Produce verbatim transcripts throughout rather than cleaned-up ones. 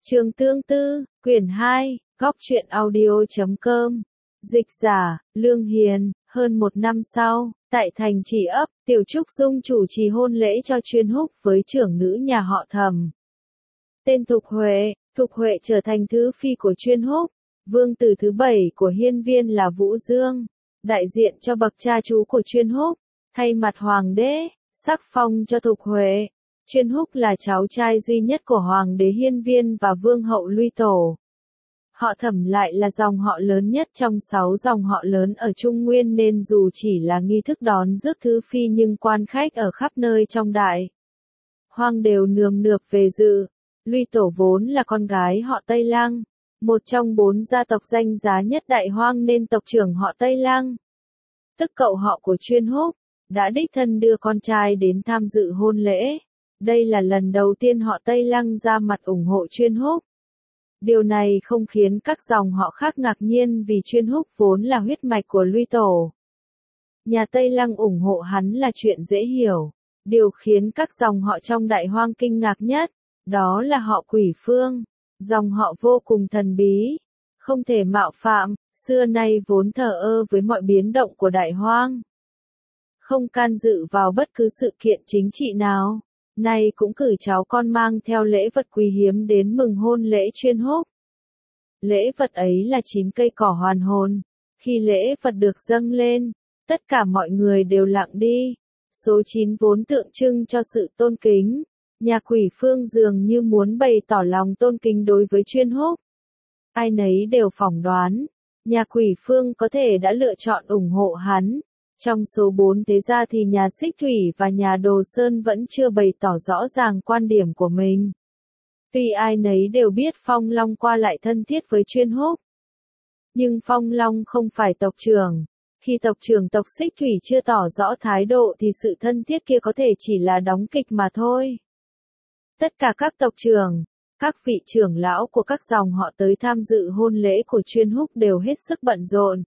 Trường Tương Tư, quyển hai, góc truyện audio.com. Dịch giả, Lương Hiền. Hơn một năm sau, tại thành Trì Ấp, Tiểu Trúc Dung chủ trì hôn lễ cho Chuyên Húc với trưởng nữ nhà họ Thẩm. Tên Thục Huệ, Thục Huệ trở thành thứ phi của Chuyên Húc. Vương tử thứ bảy của hiên viên là Vũ Dương, đại diện cho bậc cha chú của Chuyên Húc, thay mặt hoàng đế, sắc phong cho Thục Huệ. Chuyên Húc là cháu trai duy nhất của hoàng đế hiên viên và vương hậu Luy Tổ. Họ Thẩm lại là dòng họ lớn nhất trong sáu dòng họ lớn ở Trung Nguyên, nên dù chỉ là nghi thức đón rước thứ phi nhưng quan khách ở khắp nơi trong Đại Hoang đều nườm nượp về dự. Luy Tổ vốn là con gái họ Tây Lăng, một trong bốn gia tộc danh giá nhất Đại Hoang, nên tộc trưởng họ Tây Lăng, tức cậu họ của Chuyên Húc, đã đích thân đưa con trai đến tham dự hôn lễ. Đây là lần đầu tiên họ Tây Lăng ra mặt ủng hộ Chuyên Húc. Điều này không khiến các dòng họ khác ngạc nhiên, vì Chuyên Húc vốn là huyết mạch của Luy Tổ. Nhà Tây Lăng ủng hộ hắn là chuyện dễ hiểu. Điều khiến các dòng họ trong Đại Hoang kinh ngạc nhất, đó là họ Quỷ Phương, dòng họ vô cùng thần bí, không thể mạo phạm, xưa nay vốn thờ ơ với mọi biến động của Đại Hoang, không can dự vào bất cứ sự kiện chính trị nào. Nay cũng cử cháu con mang theo lễ vật quý hiếm đến mừng hôn lễ Chuyên Húc. Lễ vật ấy là chín cây cỏ hoàn hồn. Khi lễ vật được dâng lên, tất cả mọi người đều lặng đi. Số chín vốn tượng trưng cho sự tôn kính. Nhà Quỷ Phương dường như muốn bày tỏ lòng tôn kính đối với Chuyên Húc. Ai nấy đều phỏng đoán, nhà Quỷ Phương có thể đã lựa chọn ủng hộ hắn. Trong số bốn thế gia thì nhà Xích Thủy và nhà Đồ Sơn vẫn chưa bày tỏ rõ ràng quan điểm của mình. Tuy ai nấy đều biết Phong Long qua lại thân thiết với Chuyên Húc, nhưng Phong Long không phải tộc trưởng. Khi tộc trưởng tộc Xích Thủy chưa tỏ rõ thái độ thì sự thân thiết kia có thể chỉ là đóng kịch mà thôi. Tất cả các tộc trưởng, các vị trưởng lão của các dòng họ tới tham dự hôn lễ của Chuyên Húc đều hết sức bận rộn.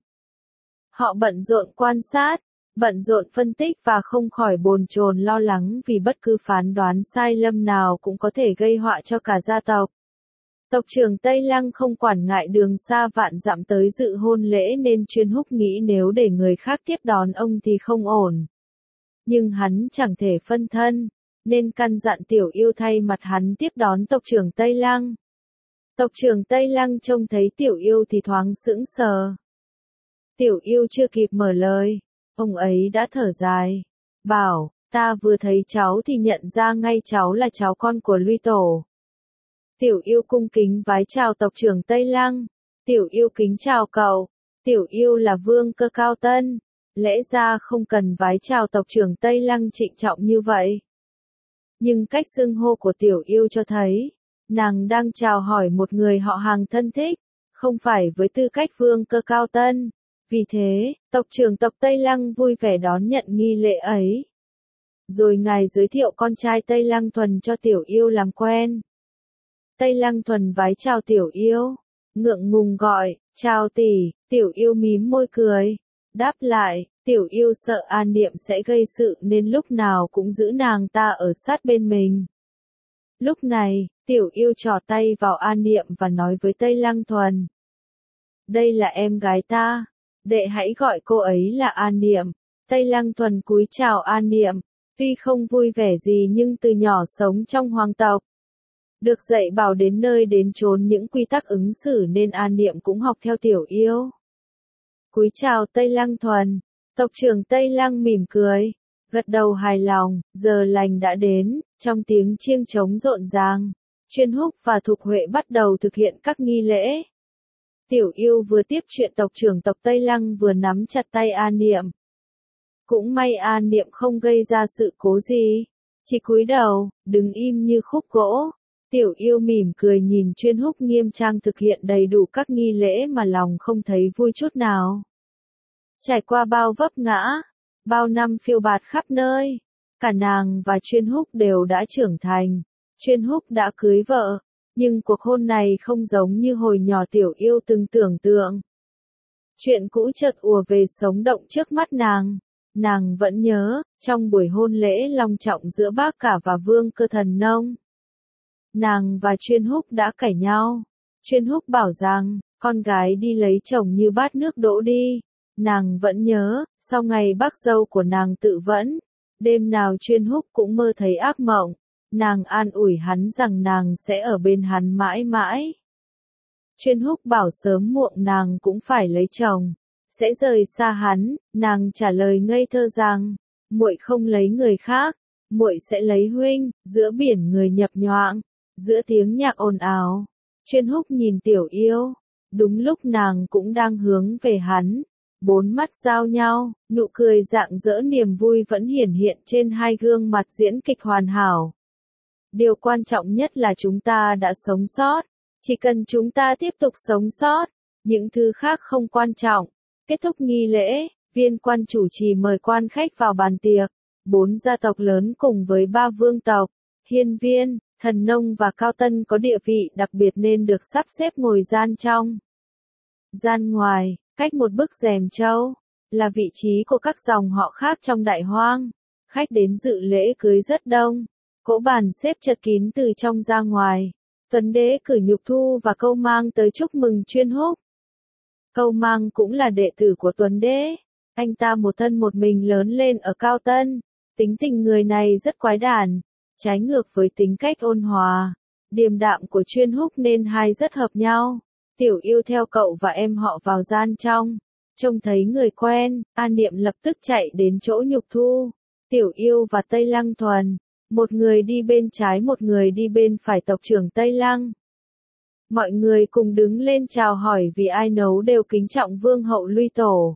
Họ bận rộn quan sát, bận rộn phân tích và không khỏi bồn chồn lo lắng, vì bất cứ phán đoán sai lầm nào cũng có thể gây họa cho cả gia tộc. Tộc trưởng Tây Lăng không quản ngại đường xa vạn dặm tới dự hôn lễ, nên Chuyên Húc nghĩ nếu để người khác tiếp đón ông thì không ổn. Nhưng hắn chẳng thể phân thân, nên căn dặn Tiểu Yêu thay mặt hắn tiếp đón tộc trưởng Tây Lăng. Tộc trưởng Tây Lăng trông thấy Tiểu Yêu thì thoáng sững sờ. Tiểu Yêu chưa kịp mở lời, ông ấy đã thở dài, bảo, ta vừa thấy cháu thì nhận ra ngay cháu là cháu con của Luy Tổ. Tiểu Yêu cung kính vái chào tộc trưởng Tây Lăng. Tiểu Yêu kính chào cậu. Tiểu Yêu là vương cơ cao tân, lẽ ra không cần vái chào tộc trưởng Tây Lăng trịnh trọng như vậy. Nhưng cách xưng hô của Tiểu Yêu cho thấy, nàng đang chào hỏi một người họ hàng thân thích, không phải với tư cách vương cơ cao tân. Vì thế, tộc trưởng tộc Tây Lăng vui vẻ đón nhận nghi lễ ấy. Rồi ngài giới thiệu con trai Tây Lăng Thuần cho Tiểu Yêu làm quen. Tây Lăng Thuần vái chào Tiểu Yêu, ngượng ngùng gọi, chào tỷ. Tiểu Yêu mím môi cười, đáp lại. Tiểu Yêu sợ An Niệm sẽ gây sự nên lúc nào cũng giữ nàng ta ở sát bên mình. Lúc này, Tiểu Yêu trỏ tay vào An Niệm và nói với Tây Lăng Thuần, đây là em gái ta, đệ hãy gọi cô ấy là An Niệm. Tây Lăng Thuần cúi chào An Niệm, tuy không vui vẻ gì nhưng từ nhỏ sống trong hoàng tộc, được dạy bảo đến nơi đến chốn những quy tắc ứng xử, nên An Niệm cũng học theo Tiểu Yêu. Cúi chào Tây Lăng Thuần, tộc trưởng Tây Lăng mỉm cười, gật đầu hài lòng. Giờ lành đã đến, trong tiếng chiêng trống rộn ràng, Chuyên Húc và Thục Huệ bắt đầu thực hiện các nghi lễ. Tiểu Yêu vừa tiếp chuyện tộc trưởng tộc Tây Lăng vừa nắm chặt tay An Niệm. Cũng may An Niệm không gây ra sự cố gì, chỉ cúi đầu, đứng im như khúc gỗ. Tiểu Yêu mỉm cười nhìn Chuyên Húc nghiêm trang thực hiện đầy đủ các nghi lễ mà lòng không thấy vui chút nào. Trải qua bao vấp ngã, bao năm phiêu bạt khắp nơi, cả nàng và Chuyên Húc đều đã trưởng thành. Chuyên Húc đã cưới vợ, nhưng cuộc hôn này không giống như hồi nhỏ Tiểu Yêu từng tưởng tượng. Chuyện cũ chợt ùa về sống động trước mắt nàng. Nàng vẫn nhớ, trong buổi hôn lễ long trọng giữa bác cả và vương cơ thần nông, nàng và Chuyên Húc đã cãi nhau. Chuyên Húc bảo rằng, con gái đi lấy chồng như bát nước đổ đi. Nàng vẫn nhớ, sau ngày bác dâu của nàng tự vẫn, đêm nào Chuyên Húc cũng mơ thấy ác mộng. Nàng an ủi hắn rằng nàng sẽ ở bên hắn mãi mãi. Chuyên Húc bảo sớm muộn nàng cũng phải lấy chồng, sẽ rời xa hắn. Nàng trả lời ngây thơ rằng, muội không lấy người khác, muội sẽ lấy huynh. Giữa biển người nhập nhoạng, giữa tiếng nhạc ồn ào, Chuyên Húc nhìn Tiểu Yêu. Đúng lúc nàng cũng đang hướng về hắn, bốn mắt giao nhau, nụ cười rạng rỡ niềm vui vẫn hiển hiện trên hai gương mặt diễn kịch hoàn hảo. Điều quan trọng nhất là chúng ta đã sống sót, chỉ cần chúng ta tiếp tục sống sót, những thứ khác không quan trọng. Kết thúc nghi lễ, viên quan chủ trì mời quan khách vào bàn tiệc. Bốn gia tộc lớn cùng với ba vương tộc, Hiên Viên, Thần Nông và Cao Tân có địa vị đặc biệt nên được sắp xếp ngồi gian trong. Gian ngoài, cách một bức rèm trâu, là vị trí của các dòng họ khác trong Đại Hoang. Khách đến dự lễ cưới rất đông, cỗ bàn xếp chật kín từ trong ra ngoài. Tuấn Đế cử Nhục Thu và Câu Mang tới chúc mừng Chuyên Húc. Câu Mang cũng là đệ tử của Tuấn Đế. Anh ta một thân một mình lớn lên ở Cao Tân. Tính tình người này rất quái đản, trái ngược với tính cách ôn hòa, điềm đạm của Chuyên Húc nên hai rất hợp nhau. Tiểu Yêu theo cậu và em họ vào gian trong. Trông thấy người quen, An Niệm lập tức chạy đến chỗ Nhục Thu. Tiểu Yêu và Tây Lăng Thuần, một người đi bên trái một người đi bên phải tộc trưởng Tây Lăng. Mọi người cùng đứng lên chào hỏi vì ai nấu đều kính trọng vương hậu Luy Tổ.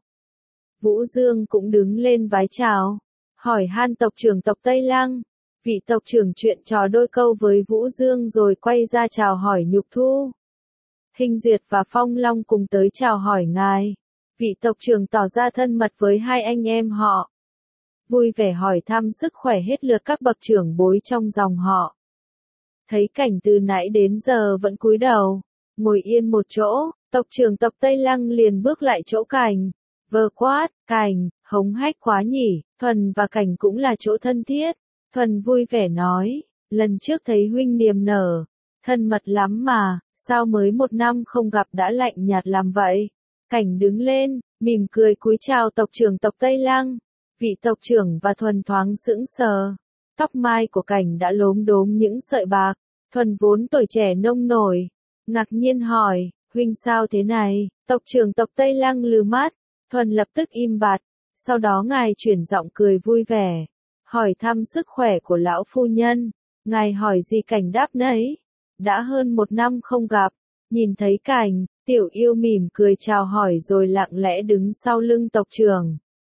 Vũ Dương cũng đứng lên vái chào, hỏi han tộc trưởng tộc Tây Lăng. Vị tộc trưởng chuyện trò đôi câu với Vũ Dương rồi quay ra chào hỏi Nhục Thu. Hình Duyệt và Phong Long cùng tới chào hỏi ngài. Vị tộc trưởng tỏ ra thân mật với hai anh em họ, vui vẻ hỏi thăm sức khỏe hết lượt các bậc trưởng bối trong dòng họ. Thấy cảnh từ nãy đến giờ vẫn cúi đầu, ngồi yên một chỗ, tộc trưởng tộc Tây Lăng liền bước lại chỗ Cảnh. Vờ quát, Cảnh, hống hách quá nhỉ. Thuần và Cảnh cũng là chỗ thân thiết. Thuần vui vẻ nói, lần trước thấy huynh niềm nở, thân mật lắm mà, sao mới một năm không gặp đã lạnh nhạt làm vậy. Cảnh đứng lên, mỉm cười cúi chào tộc trưởng tộc Tây Lăng. Vị tộc trưởng và Thuần thoáng sững sờ. Tóc mai của Cảnh đã lốm đốm những sợi bạc. Thuần vốn tuổi trẻ nông nổi, ngạc nhiên hỏi, huynh sao thế này? Tộc trưởng tộc Tây Lăng lừ mắt. Thuần lập tức im bặt. Sau đó ngài chuyển giọng cười vui vẻ, hỏi thăm sức khỏe của lão phu nhân. Ngài hỏi gì Cảnh đáp nấy. Đã hơn một năm không gặp. Nhìn thấy Cảnh, Tiểu Yêu mỉm cười chào hỏi rồi lặng lẽ đứng sau lưng tộc trưởng.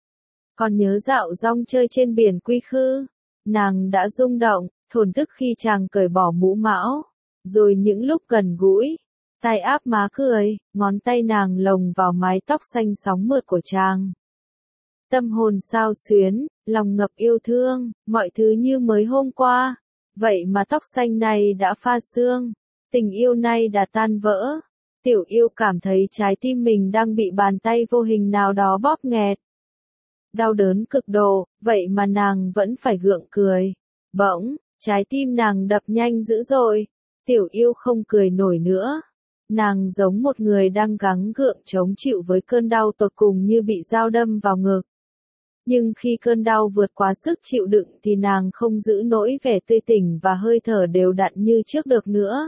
Còn nhớ dạo rong chơi trên biển Quy Khư, nàng đã rung động, thổn thức khi chàng cởi bỏ mũ mão, rồi những lúc gần gũi, tay áp má cười, ngón tay nàng lồng vào mái tóc xanh sóng mượt của chàng. Tâm hồn xao xuyến, lòng ngập yêu thương, mọi thứ như mới hôm qua, vậy mà tóc xanh này đã pha sương, tình yêu này đã tan vỡ. Tiểu Yêu cảm thấy trái tim mình đang bị bàn tay vô hình nào đó bóp nghẹt. Đau đớn cực độ, vậy mà nàng vẫn phải gượng cười. Bỗng, trái tim nàng đập nhanh dữ dội. Tiểu Yêu không cười nổi nữa. Nàng giống một người đang gắng gượng chống chịu với cơn đau tột cùng như bị dao đâm vào ngực. Nhưng khi cơn đau vượt quá sức chịu đựng thì nàng không giữ nổi vẻ tươi tỉnh và hơi thở đều đặn như trước được nữa.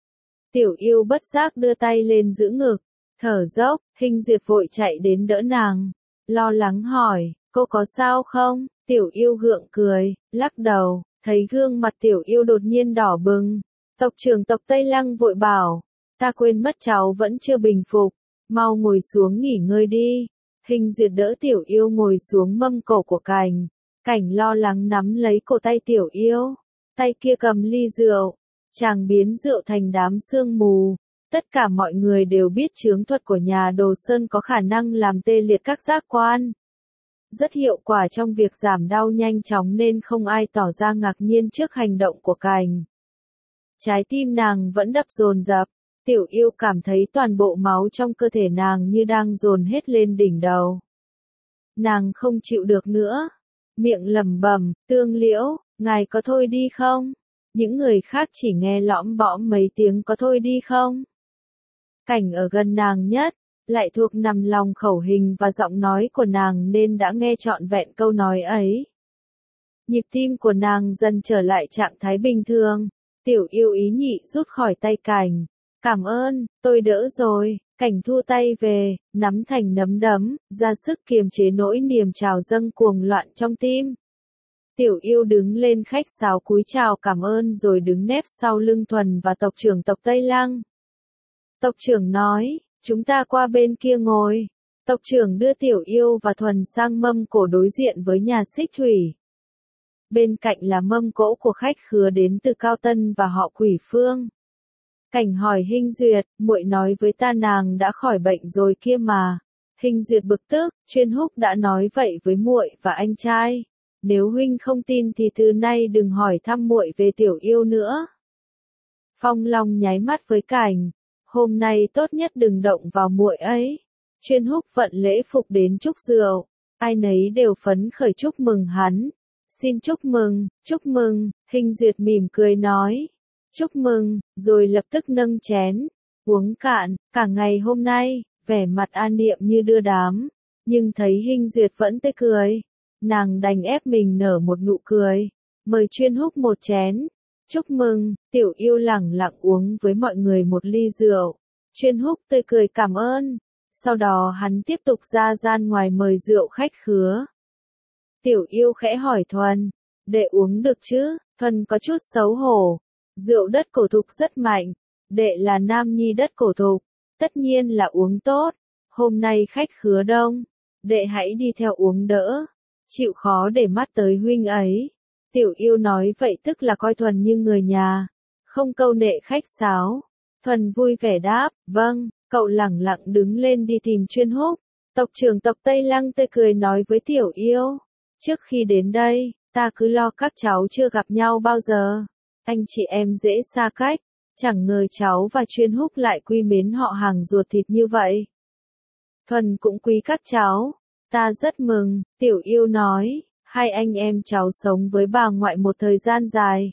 Tiểu Yêu bất giác đưa tay lên giữ ngực, thở dốc. Hình Duyệt vội chạy đến đỡ nàng, lo lắng hỏi, cô có sao không? Tiểu Yêu gượng cười, lắc đầu, thấy gương mặt Tiểu Yêu đột nhiên đỏ bừng. Tộc trưởng tộc Tây Lăng vội bảo, ta quên mất cháu vẫn chưa bình phục, mau ngồi xuống nghỉ ngơi đi. Hình Duyệt đỡ Tiểu Yêu ngồi xuống mâm cổ của Cảnh. Cảnh lo lắng nắm lấy cổ tay Tiểu Yêu, tay kia cầm ly rượu. Chàng biến rượu thành đám sương mù. Tất cả mọi người đều biết chướng thuật của nhà Đồ Sơn có khả năng làm tê liệt các giác quan. Rất hiệu quả trong việc giảm đau nhanh chóng nên không ai tỏ ra ngạc nhiên trước hành động của Cảnh. Trái tim nàng vẫn đập dồn dập. Tiểu Yêu cảm thấy toàn bộ máu trong cơ thể nàng như đang dồn hết lên đỉnh đầu. Nàng không chịu được nữa. Miệng lẩm bẩm, Tương Liễu, ngài có thôi đi không? những người khác chỉ nghe lõm bõm mấy tiếng có thôi đi không? Cảnh ở gần nàng nhất, lại thuộc nằm lòng khẩu hình và giọng nói của nàng nên đã nghe trọn vẹn câu nói ấy. Nhịp tim của nàng dần trở lại trạng thái bình thường, Tiểu Yêu ý nhị rút khỏi tay Cảnh. Cảm ơn, tôi đỡ rồi. Cảnh thu tay về, nắm thành nắm đấm, ra sức kiềm chế nỗi niềm trào dâng cuồng loạn trong tim. Tiểu Yêu đứng lên khách sáo cúi chào cảm ơn rồi đứng nép sau lưng Thuần và tộc trưởng tộc Tây Lăng. Tộc trưởng nói, chúng ta qua bên kia ngồi. Tộc trưởng đưa Tiểu Yêu và Thuần sang mâm cổ đối diện với nhà Xích Thủy. Bên cạnh là mâm cỗ của khách khứa đến từ Cao Tân và họ Quỷ Phương. Cảnh hỏi Hinh Duyệt, muội nói với ta nàng đã khỏi bệnh rồi kia mà. Hinh Duyệt bực tức, Chuyên Húc đã nói vậy với muội và anh trai. Nếu huynh không tin thì từ nay đừng hỏi thăm muội về Tiểu Yêu nữa. Phong Long nháy mắt với Cảnh, hôm nay tốt nhất đừng động vào muội ấy. Chuyên Húc vận lễ phục đến chúc rượu, ai nấy đều phấn khởi chúc mừng hắn. Xin chúc mừng, chúc mừng, Hinh Duyệt mỉm cười nói. Chúc mừng, rồi lập tức nâng chén, uống cạn, cả ngày hôm nay, vẻ mặt An Niệm như đưa đám, nhưng thấy Hinh Duyệt vẫn tươi cười, nàng đành ép mình nở một nụ cười, mời Chuyên Húc một chén. Chúc mừng, Tiểu Yêu lẳng lặng uống với mọi người một ly rượu, Chuyên Húc tươi cười cảm ơn, sau đó hắn tiếp tục ra gian ngoài mời rượu khách khứa. Tiểu Yêu khẽ hỏi Thuần, đệ uống được chứ? Thuần có chút xấu hổ. Rượu đất cổ thục rất mạnh, đệ là nam nhi đất cổ thục, tất nhiên là uống tốt. Hôm nay khách khứa đông, đệ hãy đi theo uống đỡ, chịu khó để mắt tới huynh ấy. Tiểu Yêu nói vậy tức là coi Thuần như người nhà, không câu nệ khách sáo. Thuần vui vẻ đáp, vâng, cậu lẳng lặng đứng lên đi tìm Chuyên Húc. Tộc trưởng tộc Tây Lăng tươi cười nói với Tiểu Yêu, trước khi đến đây, ta cứ lo các cháu chưa gặp nhau bao giờ. Anh chị em dễ xa cách, chẳng ngờ cháu và Chuyên Húc lại quy mến họ hàng ruột thịt như vậy. Thuần cũng quý các cháu, ta rất mừng, Tiểu Yêu nói, hai anh em cháu sống với bà ngoại một thời gian dài.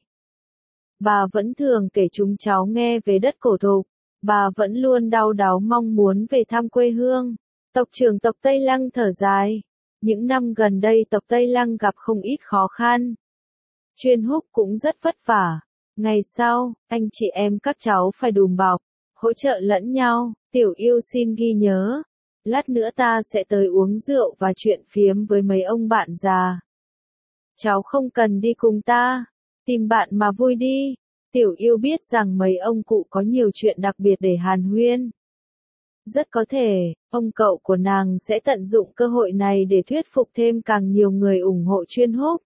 Bà vẫn thường kể chúng cháu nghe về đất cổ thục, bà vẫn luôn đau đáu mong muốn về thăm quê hương. Tộc trưởng tộc Tây Lăng thở dài, những năm gần đây tộc Tây Lăng gặp không ít khó khăn. Chuyên Húc cũng rất vất vả. Ngày sau, anh chị em các cháu phải đùm bọc, hỗ trợ lẫn nhau. Tiểu Yêu xin ghi nhớ. Lát nữa ta sẽ tới uống rượu và chuyện phiếm với mấy ông bạn già. Cháu không cần đi cùng ta, tìm bạn mà vui đi. Tiểu Yêu biết rằng mấy ông cụ có nhiều chuyện đặc biệt để hàn huyên. Rất có thể, ông cậu của nàng sẽ tận dụng cơ hội này để thuyết phục thêm càng nhiều người ủng hộ Chuyên Húc.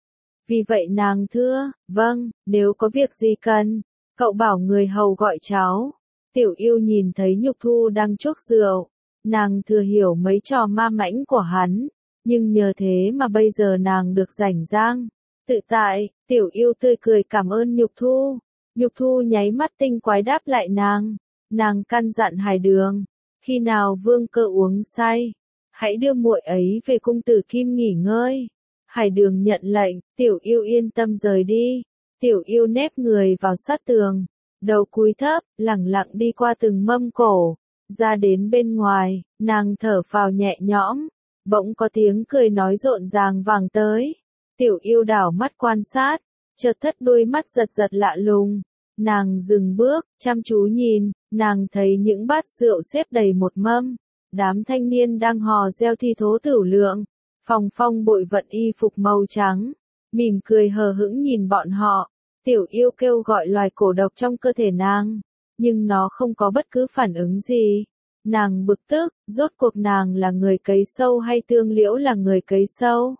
Vì vậy nàng thưa, vâng, nếu có việc gì cần, cậu bảo người hầu gọi cháu. Tiểu Yêu nhìn thấy Nhục Thu đang chuốc rượu, nàng thừa hiểu mấy trò ma mãnh của hắn, nhưng nhờ thế mà bây giờ nàng được rảnh rang, tự tại. Tiểu Yêu tươi cười cảm ơn Nhục Thu. Nhục Thu nháy mắt tinh quái đáp lại nàng, nàng căn dặn Hải Đường, khi nào Vương Cơ uống say, hãy đưa muội ấy về cung Tử Kim nghỉ ngơi. Hải Đường nhận lệnh, Tiểu Yêu yên tâm rời đi. Tiểu Yêu nép người vào sát tường, đầu cúi thấp, lẳng lặng đi qua từng mâm cổ, ra đến bên ngoài, nàng thở phào nhẹ nhõm, bỗng có tiếng cười nói rộn ràng vang tới. Tiểu Yêu đảo mắt quan sát, chợt thất đôi mắt giật giật lạ lùng, nàng dừng bước, chăm chú nhìn, nàng thấy những bát rượu xếp đầy một mâm, đám thanh niên đang hò reo thi thố tửu lượng. Phòng Phong bội vận y phục màu trắng, mỉm cười hờ hững nhìn bọn họ. Tiểu Yêu kêu gọi loài cổ độc trong cơ thể nàng, nhưng nó không có bất cứ phản ứng gì. Nàng bực tức, rốt cuộc nàng là người cấy sâu hay Tương Liễu là người cấy sâu?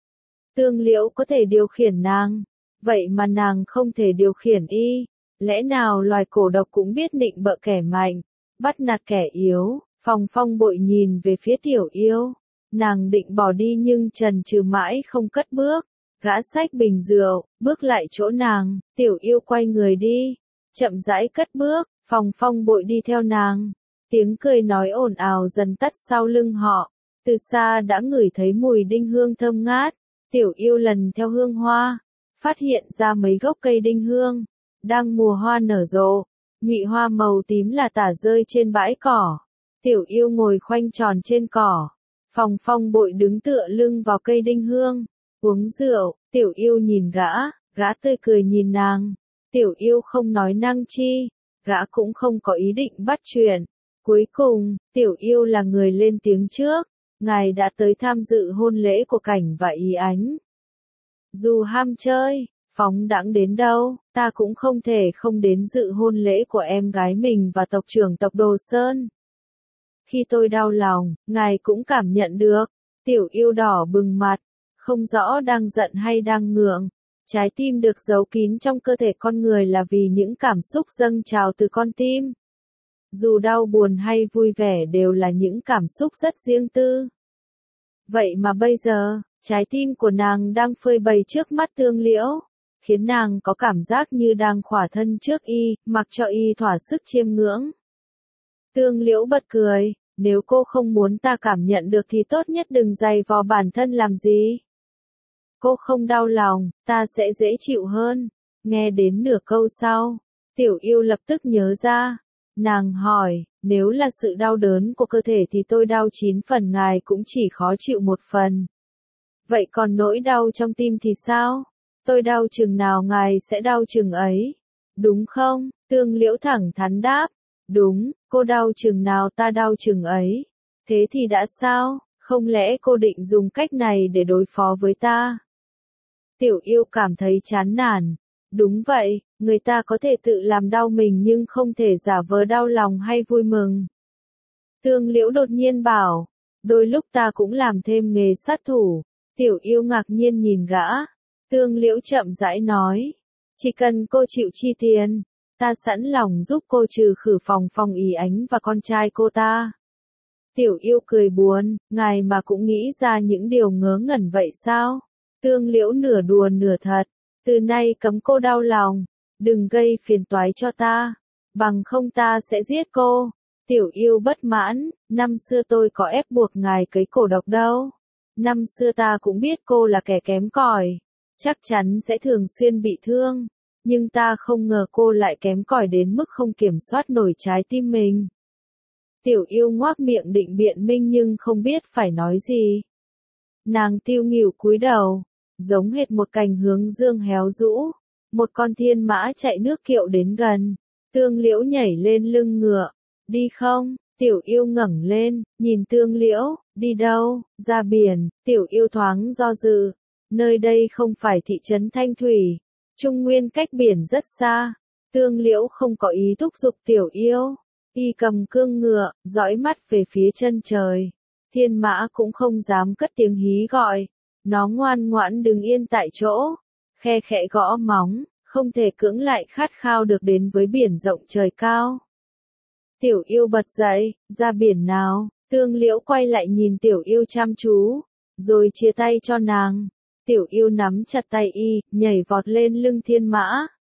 Tương Liễu có thể điều khiển nàng, vậy mà nàng không thể điều khiển y. Lẽ nào loài cổ độc cũng biết nịnh bợ kẻ mạnh, bắt nạt kẻ yếu? Phòng Phong bội nhìn về phía Tiểu Yêu. Nàng định bỏ đi nhưng chần chừ mãi không cất bước. Gã xách bình rượu, bước lại chỗ nàng. Tiểu Yêu quay người đi, chậm rãi cất bước. Phòng Phong bội đi theo nàng. Tiếng cười nói ồn ào dần tắt sau lưng họ. Từ xa đã ngửi thấy mùi đinh hương thơm ngát. Tiểu Yêu lần theo hương hoa, phát phát hiện ra mấy gốc cây đinh hương, đang mùa hoa nở rộ, nhụy hoa màu tím là tả rơi trên bãi cỏ. Tiểu Yêu ngồi khoanh tròn trên cỏ, Phòng Phong Bội đứng tựa lưng vào cây đinh hương, uống rượu. Tiểu Yêu nhìn gã, gã tươi cười nhìn nàng. Tiểu Yêu không nói năng chi, gã cũng không có ý định bắt chuyện. Cuối cùng, Tiểu Yêu là người lên tiếng trước, ngài đã tới tham dự hôn lễ của Cảnh và Ý Ánh. Dù ham chơi, phóng đãng đến đâu, ta cũng không thể không đến dự hôn lễ của em gái mình và tộc trưởng tộc Đồ Sơn. Khi tôi đau lòng, ngài cũng cảm nhận được. Tiểu Yêu đỏ bừng mặt, không rõ đang giận hay đang ngượng. Trái tim được giấu kín trong cơ thể con người là vì những cảm xúc dâng trào từ con tim. Dù đau buồn hay vui vẻ đều là những cảm xúc rất riêng tư. Vậy mà bây giờ, trái tim của nàng đang phơi bày trước mắt Tương Liễu, khiến nàng có cảm giác như đang khỏa thân trước y, mặc cho y thỏa sức chiêm ngưỡng. Tương Liễu bật cười, nếu cô không muốn ta cảm nhận được thì tốt nhất đừng dày vò bản thân làm gì. Cô không đau lòng, ta sẽ dễ chịu hơn. Nghe đến nửa câu sau, Tiểu Yêu lập tức nhớ ra. Nàng hỏi, nếu là sự đau đớn của cơ thể thì tôi đau chín phần, ngài cũng chỉ khó chịu một phần. Vậy còn nỗi đau trong tim thì sao? Tôi đau chừng nào ngài sẽ đau chừng ấy. Đúng không? Tương Liễu thẳng thắn đáp. Đúng, cô đau chừng nào ta đau chừng ấy. Thế thì đã sao? Không lẽ cô định dùng cách này để đối phó với ta? Tiểu Yêu cảm thấy chán nản. Đúng vậy, người ta có thể tự làm đau mình nhưng không thể giả vờ đau lòng hay vui mừng. Tương Liễu đột nhiên bảo, đôi lúc ta cũng làm thêm nghề sát thủ. Tiểu Yêu ngạc nhiên nhìn gã. Tương Liễu chậm rãi nói, chỉ cần cô chịu chi tiền, ta sẵn lòng giúp cô trừ khử Phòng Phong Ý Ánh và con trai cô ta. Tiểu Yêu cười buồn, ngài mà cũng nghĩ ra những điều ngớ ngẩn vậy sao? Tương Liễu nửa đùa nửa thật, từ nay cấm cô đau lòng, đừng gây phiền toái cho ta, bằng không ta sẽ giết cô. Tiểu Yêu bất mãn, năm xưa tôi có ép buộc ngài cấy cổ độc đâu. Năm xưa ta cũng biết cô là kẻ kém cỏi, chắc chắn sẽ thường xuyên bị thương, nhưng ta không ngờ cô lại kém cỏi đến mức không kiểm soát nổi trái tim mình. Tiểu Yêu ngoác miệng định biện minh nhưng không biết phải nói gì. Nàng tiêu nghỉu cúi đầu, giống hệt một cành hướng dương héo rũ. Một con thiên mã chạy nước kiệu đến gần. Tương Liễu nhảy lên lưng ngựa. Đi không? Tiểu Yêu ngẩng lên, nhìn Tương Liễu. Đi đâu? Ra biển. Tiểu Yêu thoáng do dự. Nơi đây không phải thị trấn Thanh Thủy. Trung Nguyên cách biển rất xa. Tương Liễu không có ý thúc giục Tiểu Yêu. Y cầm cương ngựa, dõi mắt về phía chân trời. Thiên mã cũng không dám cất tiếng hí gọi. Nó ngoan ngoãn đứng yên tại chỗ, khe khẽ gõ móng, không thể cưỡng lại khát khao được đến với biển rộng trời cao. Tiểu Yêu bật dậy, ra biển nào? Tương Liễu quay lại nhìn Tiểu Yêu chăm chú, rồi chia tay cho nàng. Tiểu Yêu nắm chặt tay y, nhảy vọt lên lưng thiên mã.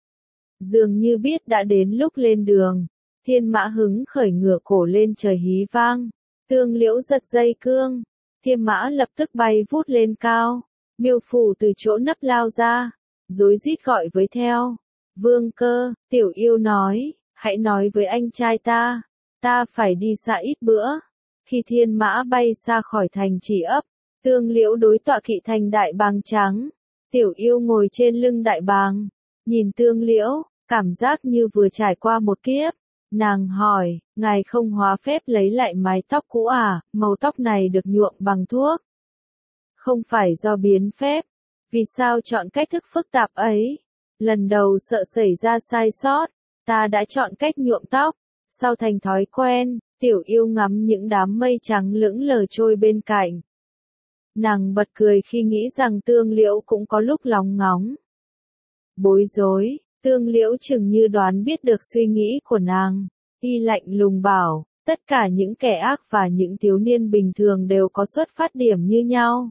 Dường như biết đã đến lúc lên đường, thiên mã hứng khởi ngửa cổ lên trời hí vang. Tương Liễu giật dây cương. Thiên mã lập tức bay vút lên cao, Miêu Phủ từ chỗ nấp lao ra, rối rít gọi với theo. Vương Cơ, Tiểu Yêu nói, hãy nói với anh trai ta, ta phải đi xa ít bữa. Khi thiên mã bay xa khỏi thành trì ấp, Tương Liễu đối tọa kỵ thành đại bàng trắng. Tiểu Yêu ngồi trên lưng đại bàng, nhìn Tương Liễu, cảm giác như vừa trải qua một kiếp. Nàng hỏi, ngài không hóa phép lấy lại mái tóc cũ à, màu tóc này được nhuộm bằng thuốc. Không phải do biến phép. Vì sao chọn cách thức phức tạp ấy? Lần đầu sợ xảy ra sai sót, ta đã chọn cách nhuộm tóc. Sau thành thói quen, Tiểu Yêu ngắm những đám mây trắng lững lờ trôi bên cạnh. Nàng bật cười khi nghĩ rằng Tương Liễu cũng có lúc lóng ngóng. Bối rối. Tương Liễu chừng như đoán biết được suy nghĩ của nàng. Y lạnh lùng bảo, tất cả những kẻ ác và những thiếu niên bình thường đều có xuất phát điểm như nhau.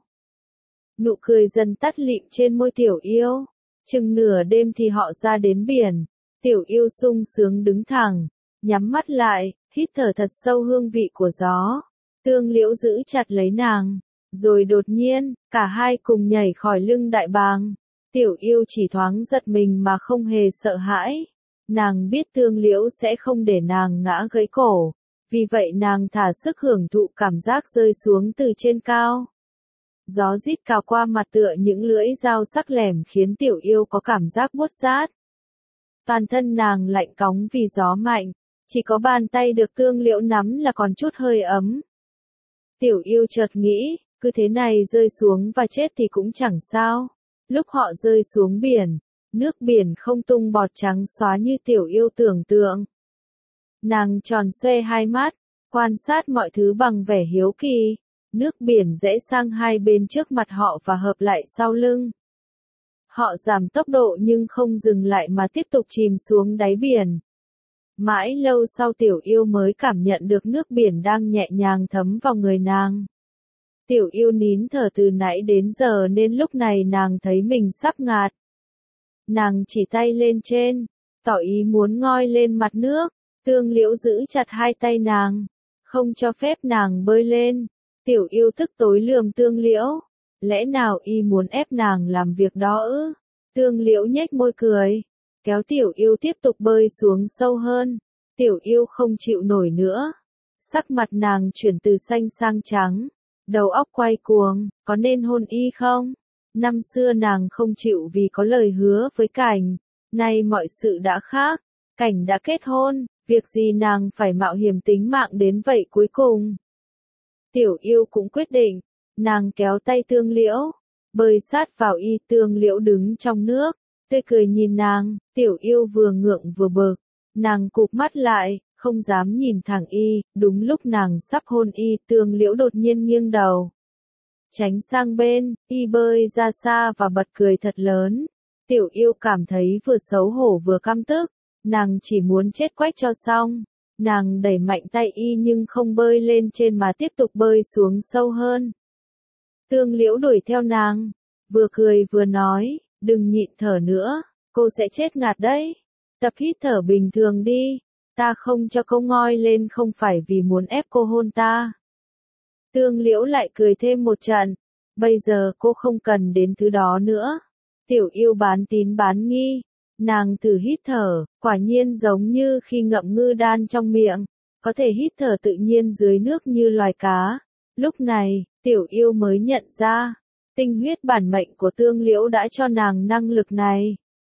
Nụ cười dần tắt lịm trên môi Tiểu Yêu. Chừng nửa đêm thì họ ra đến biển. Tiểu Yêu sung sướng đứng thẳng, nhắm mắt lại, hít thở thật sâu hương vị của gió. Tương Liễu giữ chặt lấy nàng, rồi đột nhiên, cả hai cùng nhảy khỏi lưng đại bàng. Tiểu yêu chỉ thoáng giật mình mà không hề sợ hãi. Nàng biết Tương Liễu sẽ không để nàng ngã gãy cổ, vì vậy nàng thả sức hưởng thụ cảm giác rơi xuống từ trên cao. Gió rít cào qua mặt tựa những lưỡi dao sắc lẻm khiến tiểu yêu có cảm giác buốt rát. Toàn thân nàng lạnh cóng vì gió mạnh, chỉ có bàn tay được Tương Liễu nắm là còn chút hơi ấm. Tiểu yêu chợt nghĩ, cứ thế này rơi xuống và chết thì cũng chẳng sao. Lúc họ rơi xuống biển, nước biển không tung bọt trắng xóa như tiểu yêu tưởng tượng. Nàng tròn xoe hai mắt, quan sát mọi thứ bằng vẻ hiếu kỳ. Nước biển rẽ sang hai bên trước mặt họ và hợp lại sau lưng. Họ giảm tốc độ nhưng không dừng lại mà tiếp tục chìm xuống đáy biển. Mãi lâu sau tiểu yêu mới cảm nhận được nước biển đang nhẹ nhàng thấm vào người nàng. Tiểu yêu nín thở từ nãy đến giờ nên lúc này nàng thấy mình sắp ngạt. Nàng chỉ tay lên trên, tỏ ý muốn ngoi lên mặt nước. Tương Liễu giữ chặt hai tay nàng, không cho phép nàng bơi lên. Tiểu yêu tức tối lườm Tương Liễu, lẽ nào y muốn ép nàng làm việc đó ư? Tương Liễu nhếch môi cười, kéo tiểu yêu tiếp tục bơi xuống sâu hơn. Tiểu yêu không chịu nổi nữa. Sắc mặt nàng chuyển từ xanh sang trắng, đầu óc quay cuồng, có nên hôn y không? Năm xưa nàng không chịu vì có lời hứa với Cảnh, nay mọi sự đã khác, Cảnh đã kết hôn, việc gì nàng phải mạo hiểm tính mạng đến vậy cuối cùng? Tiểu yêu cũng quyết định, nàng kéo tay Tương Liễu, bơi sát vào y. Tương Liễu đứng trong nước, tươi cười nhìn nàng. Tiểu yêu vừa ngượng vừa bực, nàng cụp mắt lại, không dám nhìn thẳng y. Đúng lúc nàng sắp hôn y, Tương Liễu đột nhiên nghiêng đầu, tránh sang bên. Y bơi ra xa và bật cười thật lớn. Tiểu yêu cảm thấy vừa xấu hổ vừa căm tức, nàng chỉ muốn chết quách cho xong. Nàng đẩy mạnh tay y nhưng không bơi lên trên mà tiếp tục bơi xuống sâu hơn. Tương Liễu đuổi theo nàng, vừa cười vừa nói, đừng nhịn thở nữa, cô sẽ chết ngạt đấy. Tập hít thở bình thường đi, ta không cho cô ngoi lên không phải vì muốn ép cô hôn ta. Tương Liễu lại cười thêm một trận, bây giờ cô không cần đến thứ đó nữa. Tiểu yêu bán tín bán nghi. Nàng thử hít thở, quả nhiên giống như khi ngậm ngư đan trong miệng, có thể hít thở tự nhiên dưới nước như loài cá. Lúc này, tiểu yêu mới nhận ra, tinh huyết bản mệnh của Tương Liễu đã cho nàng năng lực này.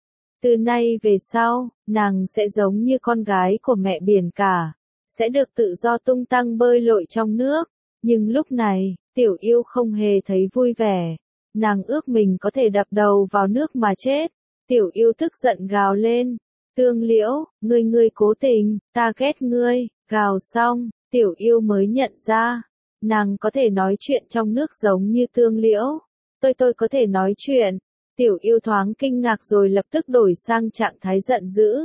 Từ nay về sau, nàng sẽ giống như con gái của mẹ biển cả, sẽ được tự do tung tăng bơi lội trong nước. Nhưng lúc này, tiểu yêu không hề thấy vui vẻ. Nàng ước mình có thể đập đầu vào nước mà chết. Tiểu yêu tức giận gào lên, Tương Liễu, ngươi ngươi cố tình, ta ghét ngươi. Gào xong, tiểu yêu mới nhận ra, nàng có thể nói chuyện trong nước giống như Tương Liễu. Tôi tôi có thể nói chuyện. Tiểu yêu thoáng kinh ngạc rồi lập tức đổi sang trạng thái giận dữ.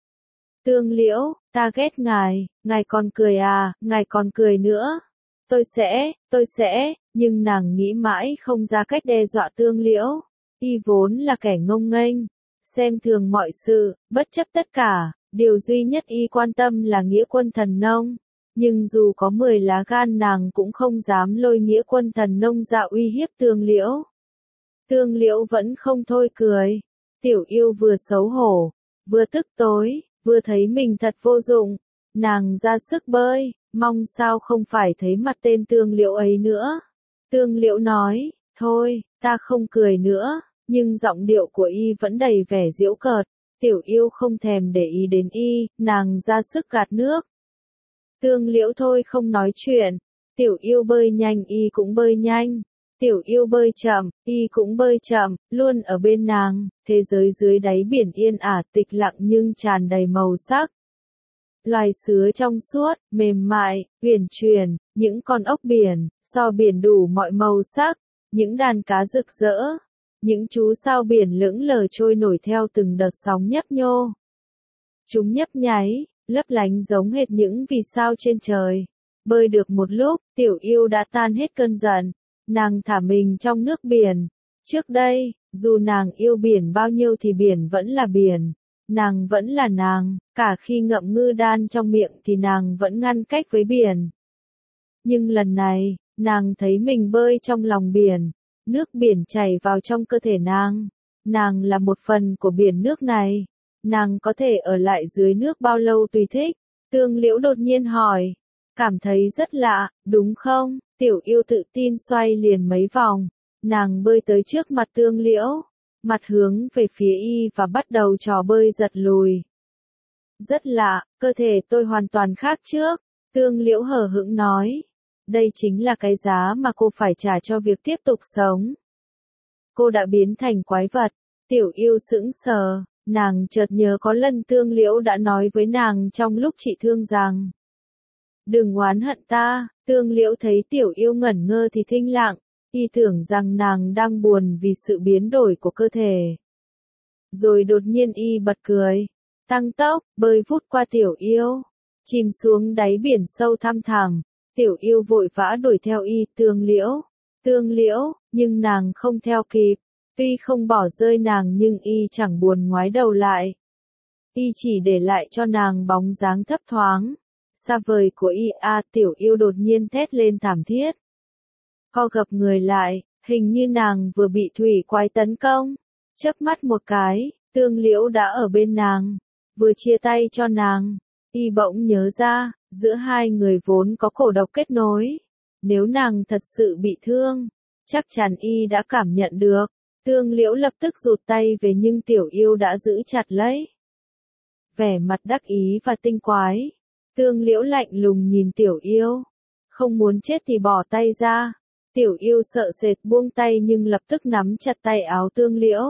Tương Liễu, ta ghét ngài, ngài còn cười à, ngài còn cười nữa. Tôi sẽ, tôi sẽ, nhưng nàng nghĩ mãi không ra cách đe dọa Tương Liễu. Y vốn là kẻ ngông nghênh, xem thường mọi sự, bất chấp tất cả, điều duy nhất y quan tâm là nghĩa quân thần nông. Nhưng dù có mười lá gan nàng cũng không dám lôi nghĩa quân thần nông ra uy hiếp Tương Liễu. Tương Liễu vẫn không thôi cười. Tiểu yêu vừa xấu hổ, vừa tức tối, vừa thấy mình thật vô dụng. Nàng ra sức bơi, mong sao không phải thấy mặt tên Tương Liễu ấy nữa. Tương Liễu nói, thôi, ta không cười nữa, nhưng giọng điệu của y vẫn đầy vẻ giễu cợt. Tiểu yêu không thèm để ý đến y, nàng ra sức gạt nước. Tương Liễu thôi không nói chuyện. Tiểu yêu bơi nhanh y cũng bơi nhanh. Tiểu yêu bơi chậm, y cũng bơi chậm, luôn ở bên nàng. Thế giới dưới đáy biển yên ả tịch lặng nhưng tràn đầy màu sắc. Loài sứa trong suốt, mềm mại, uyển chuyển, những con ốc biển, so biển đủ mọi màu sắc, những đàn cá rực rỡ, những chú sao biển lững lờ trôi nổi theo từng đợt sóng nhấp nhô. Chúng nhấp nháy, lấp lánh giống hệt những vì sao trên trời. Bơi được một lúc, tiểu yêu đã tan hết cơn giận, nàng thả mình trong nước biển. Trước đây, dù nàng yêu biển bao nhiêu thì biển vẫn là biển. Nàng vẫn là nàng, cả khi ngậm ngư đan trong miệng thì nàng vẫn ngăn cách với biển. Nhưng lần này, nàng thấy mình bơi trong lòng biển, nước biển chảy vào trong cơ thể nàng. nàng là một phần của biển nước này, nàng có thể ở lại dưới nước bao lâu tùy thích. Tương Liễu đột nhiên hỏi, cảm thấy rất lạ, đúng không? Tiểu Yêu tự tin xoay liền mấy vòng, nàng bơi tới trước mặt Tương Liễu, mặt hướng về phía y và bắt đầu trò bơi giật lùi. Rất lạ, cơ thể tôi hoàn toàn khác trước, Tương Liễu hờ hững nói. Đây chính là cái giá mà cô phải trả cho việc tiếp tục sống. Cô đã biến thành quái vật. Tiểu Yêu sững sờ, nàng chợt nhớ có lần Tương Liễu đã nói với nàng trong lúc trị thương rằng đừng oán hận ta. Tương Liễu thấy Tiểu Yêu ngẩn ngơ thì thinh lặng, y tưởng rằng nàng đang buồn vì sự biến đổi của cơ thể. Rồi đột nhiên y bật cười, tăng tốc, bơi vút qua Tiểu Yêu, chìm xuống đáy biển sâu thăm thẳm. Tiểu Yêu vội vã đuổi theo y, Tương Liễu, Tương Liễu, nhưng nàng không theo kịp. Tuy không bỏ rơi nàng nhưng y chẳng buồn ngoái đầu lại. Y chỉ để lại cho nàng bóng dáng thấp thoáng, xa vời của y. A, Tiểu Yêu đột nhiên thét lên thảm thiết. Co gập người lại, hình như nàng vừa bị thủy quái tấn công. Chớp mắt một cái, Tương Liễu đã ở bên nàng, vừa chia tay cho nàng. Y bỗng nhớ ra, giữa hai người vốn có cổ độc kết nối. Nếu nàng thật sự bị thương, chắc chắn y đã cảm nhận được. Tương Liễu lập tức rụt tay về nhưng Tiểu Yêu đã giữ chặt lấy. Vẻ mặt đắc ý và tinh quái. Tương Liễu lạnh lùng nhìn Tiểu Yêu. Không muốn chết thì bỏ tay ra. Tiểu Yêu sợ sệt buông tay nhưng lập tức nắm chặt tay áo Tương Liễu.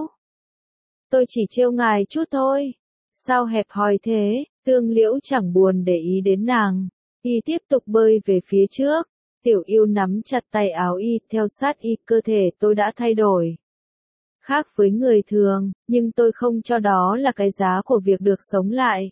Tôi chỉ trêu ngài chút thôi. Sao hẹp hòi thế? Tương Liễu chẳng buồn để ý đến nàng. Y tiếp tục bơi về phía trước. Tiểu Yêu nắm chặt tay áo y, theo sát y. Cơ thể tôi đã thay đổi. Khác với người thường, nhưng tôi không cho đó là cái giá của việc được sống lại.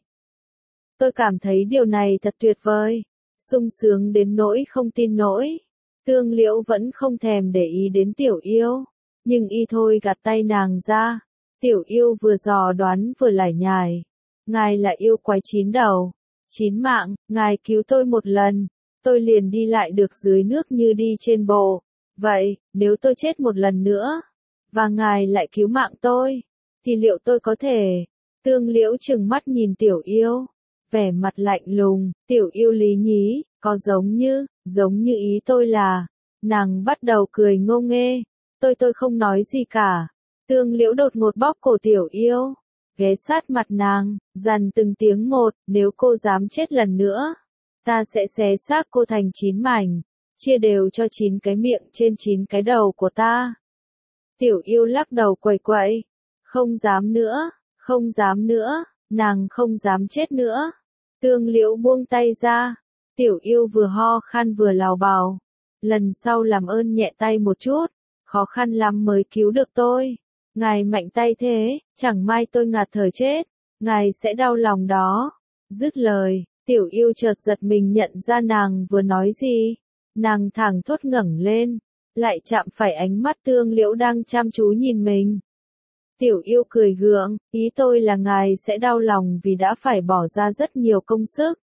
Tôi cảm thấy điều này thật tuyệt vời, sung sướng đến nỗi không tin nổi. Tương Liễu vẫn không thèm để ý đến Tiểu Yêu, nhưng y thôi gạt tay nàng ra. Tiểu Yêu vừa dò đoán vừa lải nhải. Ngài là yêu quái chín đầu, chín mạng, ngài cứu tôi một lần, tôi liền đi lại được dưới nước như đi trên bộ. Vậy, nếu tôi chết một lần nữa, và ngài lại cứu mạng tôi, thì liệu tôi có thể? Tương Liễu trừng mắt nhìn Tiểu Yêu, vẻ mặt lạnh lùng. Tiểu Yêu lý nhí, có giống như, giống như ý tôi là. Nàng bắt đầu cười ngô nghê. Tôi tôi không nói gì cả. Tương Liễu đột ngột bóp cổ Tiểu Yêu, ghé sát mặt nàng, dằn từng tiếng một. Nếu cô dám chết lần nữa, ta sẽ xé xác cô thành chín mảnh, chia đều cho chín cái miệng trên chín cái đầu của ta. Tiểu Yêu lắc đầu quẩy quậy, không dám nữa, không dám nữa, nàng không dám chết nữa. Tương Liễu buông tay ra. Tiểu Yêu vừa ho khan vừa lào bào, lần sau làm ơn nhẹ tay một chút, khó khăn lắm mới cứu được tôi. Ngài mạnh tay thế, chẳng may tôi ngạt thở chết, ngài sẽ đau lòng đó. Dứt lời, Tiểu Yêu chợt giật mình nhận ra nàng vừa nói gì. Nàng thẳng thốt ngẩng lên, lại chạm phải ánh mắt Tương Liễu đang chăm chú nhìn mình. Tiểu Yêu cười gượng, ý tôi là ngài sẽ đau lòng vì đã phải bỏ ra rất nhiều công sức.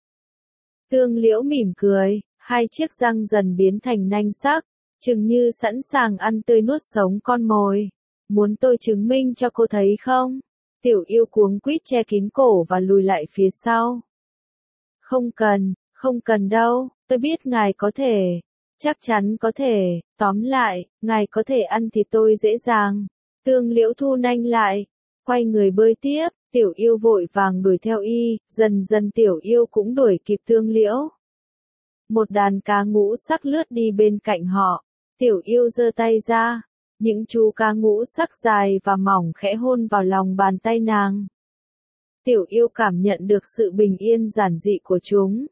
Tương Liễu mỉm cười, hai chiếc răng dần biến thành nanh sắc, chừng như sẵn sàng ăn tươi nuốt sống con mồi. Muốn tôi chứng minh cho cô thấy không? Tiểu Yêu cuống quýt che kín cổ và lùi lại phía sau. Không cần, không cần đâu, tôi biết ngài có thể. Chắc chắn có thể, tóm lại, ngài có thể ăn thịt tôi dễ dàng. Tương Liễu thu nanh lại, quay người bơi tiếp. Tiểu Yêu vội vàng đuổi theo y, dần dần Tiểu Yêu cũng đuổi kịp Tương Liễu. Một đàn cá ngũ sắc lướt đi bên cạnh họ. Tiểu Yêu giơ tay ra, những chú cá ngũ sắc dài và mỏng khẽ hôn vào lòng bàn tay nàng. Tiểu Yêu cảm nhận được sự bình yên giản dị của chúng.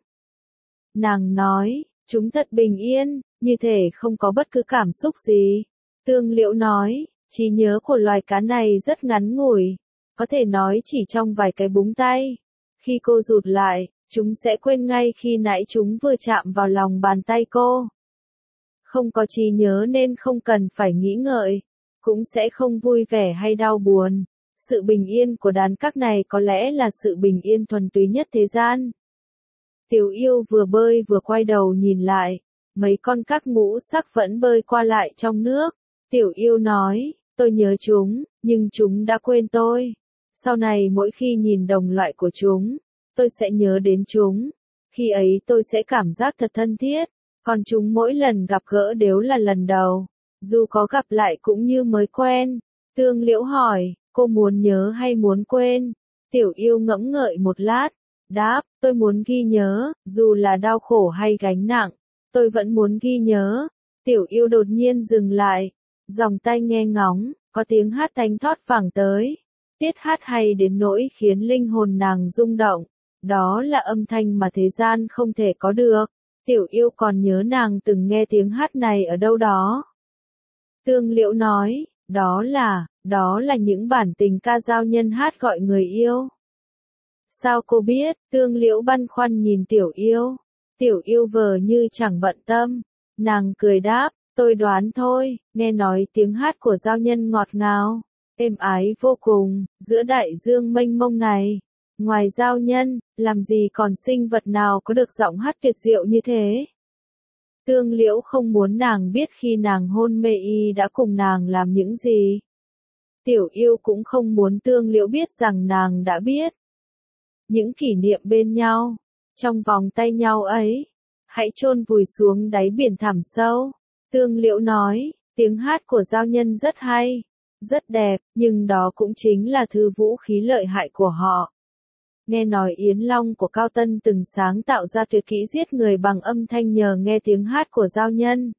Nàng nói, chúng thật bình yên, như thể không có bất cứ cảm xúc gì. Tương Liễu nói, trí nhớ của loài cá này rất ngắn ngủi, có thể nói chỉ trong vài cái búng tay. Khi cô rụt lại, chúng sẽ quên ngay khi nãy chúng vừa chạm vào lòng bàn tay cô. Không có trí nhớ nên không cần phải nghĩ ngợi, cũng sẽ không vui vẻ hay đau buồn. Sự bình yên của đàn các này có lẽ là sự bình yên thuần túy nhất thế gian. Tiểu Yêu vừa bơi vừa quay đầu nhìn lại, mấy con các ngũ sắc vẫn bơi qua lại trong nước. Tiểu Yêu nói, Tôi nhớ chúng, nhưng chúng đã quên tôi. Sau này mỗi khi nhìn đồng loại của chúng, tôi sẽ nhớ đến chúng. Khi ấy tôi sẽ cảm giác thật thân thiết, còn chúng mỗi lần gặp gỡ đều là lần đầu. Dù có gặp lại cũng như mới quen. Tương Liễu hỏi, cô muốn nhớ hay muốn quên? Tiểu Yêu ngẫm ngợi một lát, đáp, tôi muốn ghi nhớ, dù là đau khổ hay gánh nặng, tôi vẫn muốn ghi nhớ. Tiểu Yêu đột nhiên dừng lại, dòng tai nghe ngóng, có tiếng hát thánh thót vẳng tới. Tiết hát hay đến nỗi khiến linh hồn nàng rung động. Đó là âm thanh mà thế gian không thể có được. Tiểu Yêu còn nhớ nàng từng nghe tiếng hát này ở đâu đó. Tương Liễu nói, đó là, đó là những bản tình ca giao nhân hát gọi người yêu. Sao cô biết? Tương Liễu băn khoăn nhìn Tiểu Yêu. Tiểu Yêu vờ như chẳng bận tâm. Nàng cười đáp, tôi đoán thôi, nghe nói tiếng hát của giao nhân ngọt ngào, êm ái vô cùng, giữa đại dương mênh mông này. Ngoài giao nhân, làm gì còn sinh vật nào có được giọng hát tuyệt diệu như thế? Tương Liễu không muốn nàng biết khi nàng hôn mê y đã cùng nàng làm những gì. Tiểu Yêu cũng không muốn Tương Liễu biết rằng nàng đã biết. Những kỷ niệm bên nhau, trong vòng tay nhau ấy, hãy chôn vùi xuống đáy biển thẳm sâu. Tương Liễu nói, tiếng hát của giao nhân rất hay, rất đẹp, nhưng đó cũng chính là thứ vũ khí lợi hại của họ. Nghe nói Yến Long của Cao Tân từng sáng tạo ra tuyệt kỹ giết người bằng âm thanh nhờ nghe tiếng hát của giao nhân.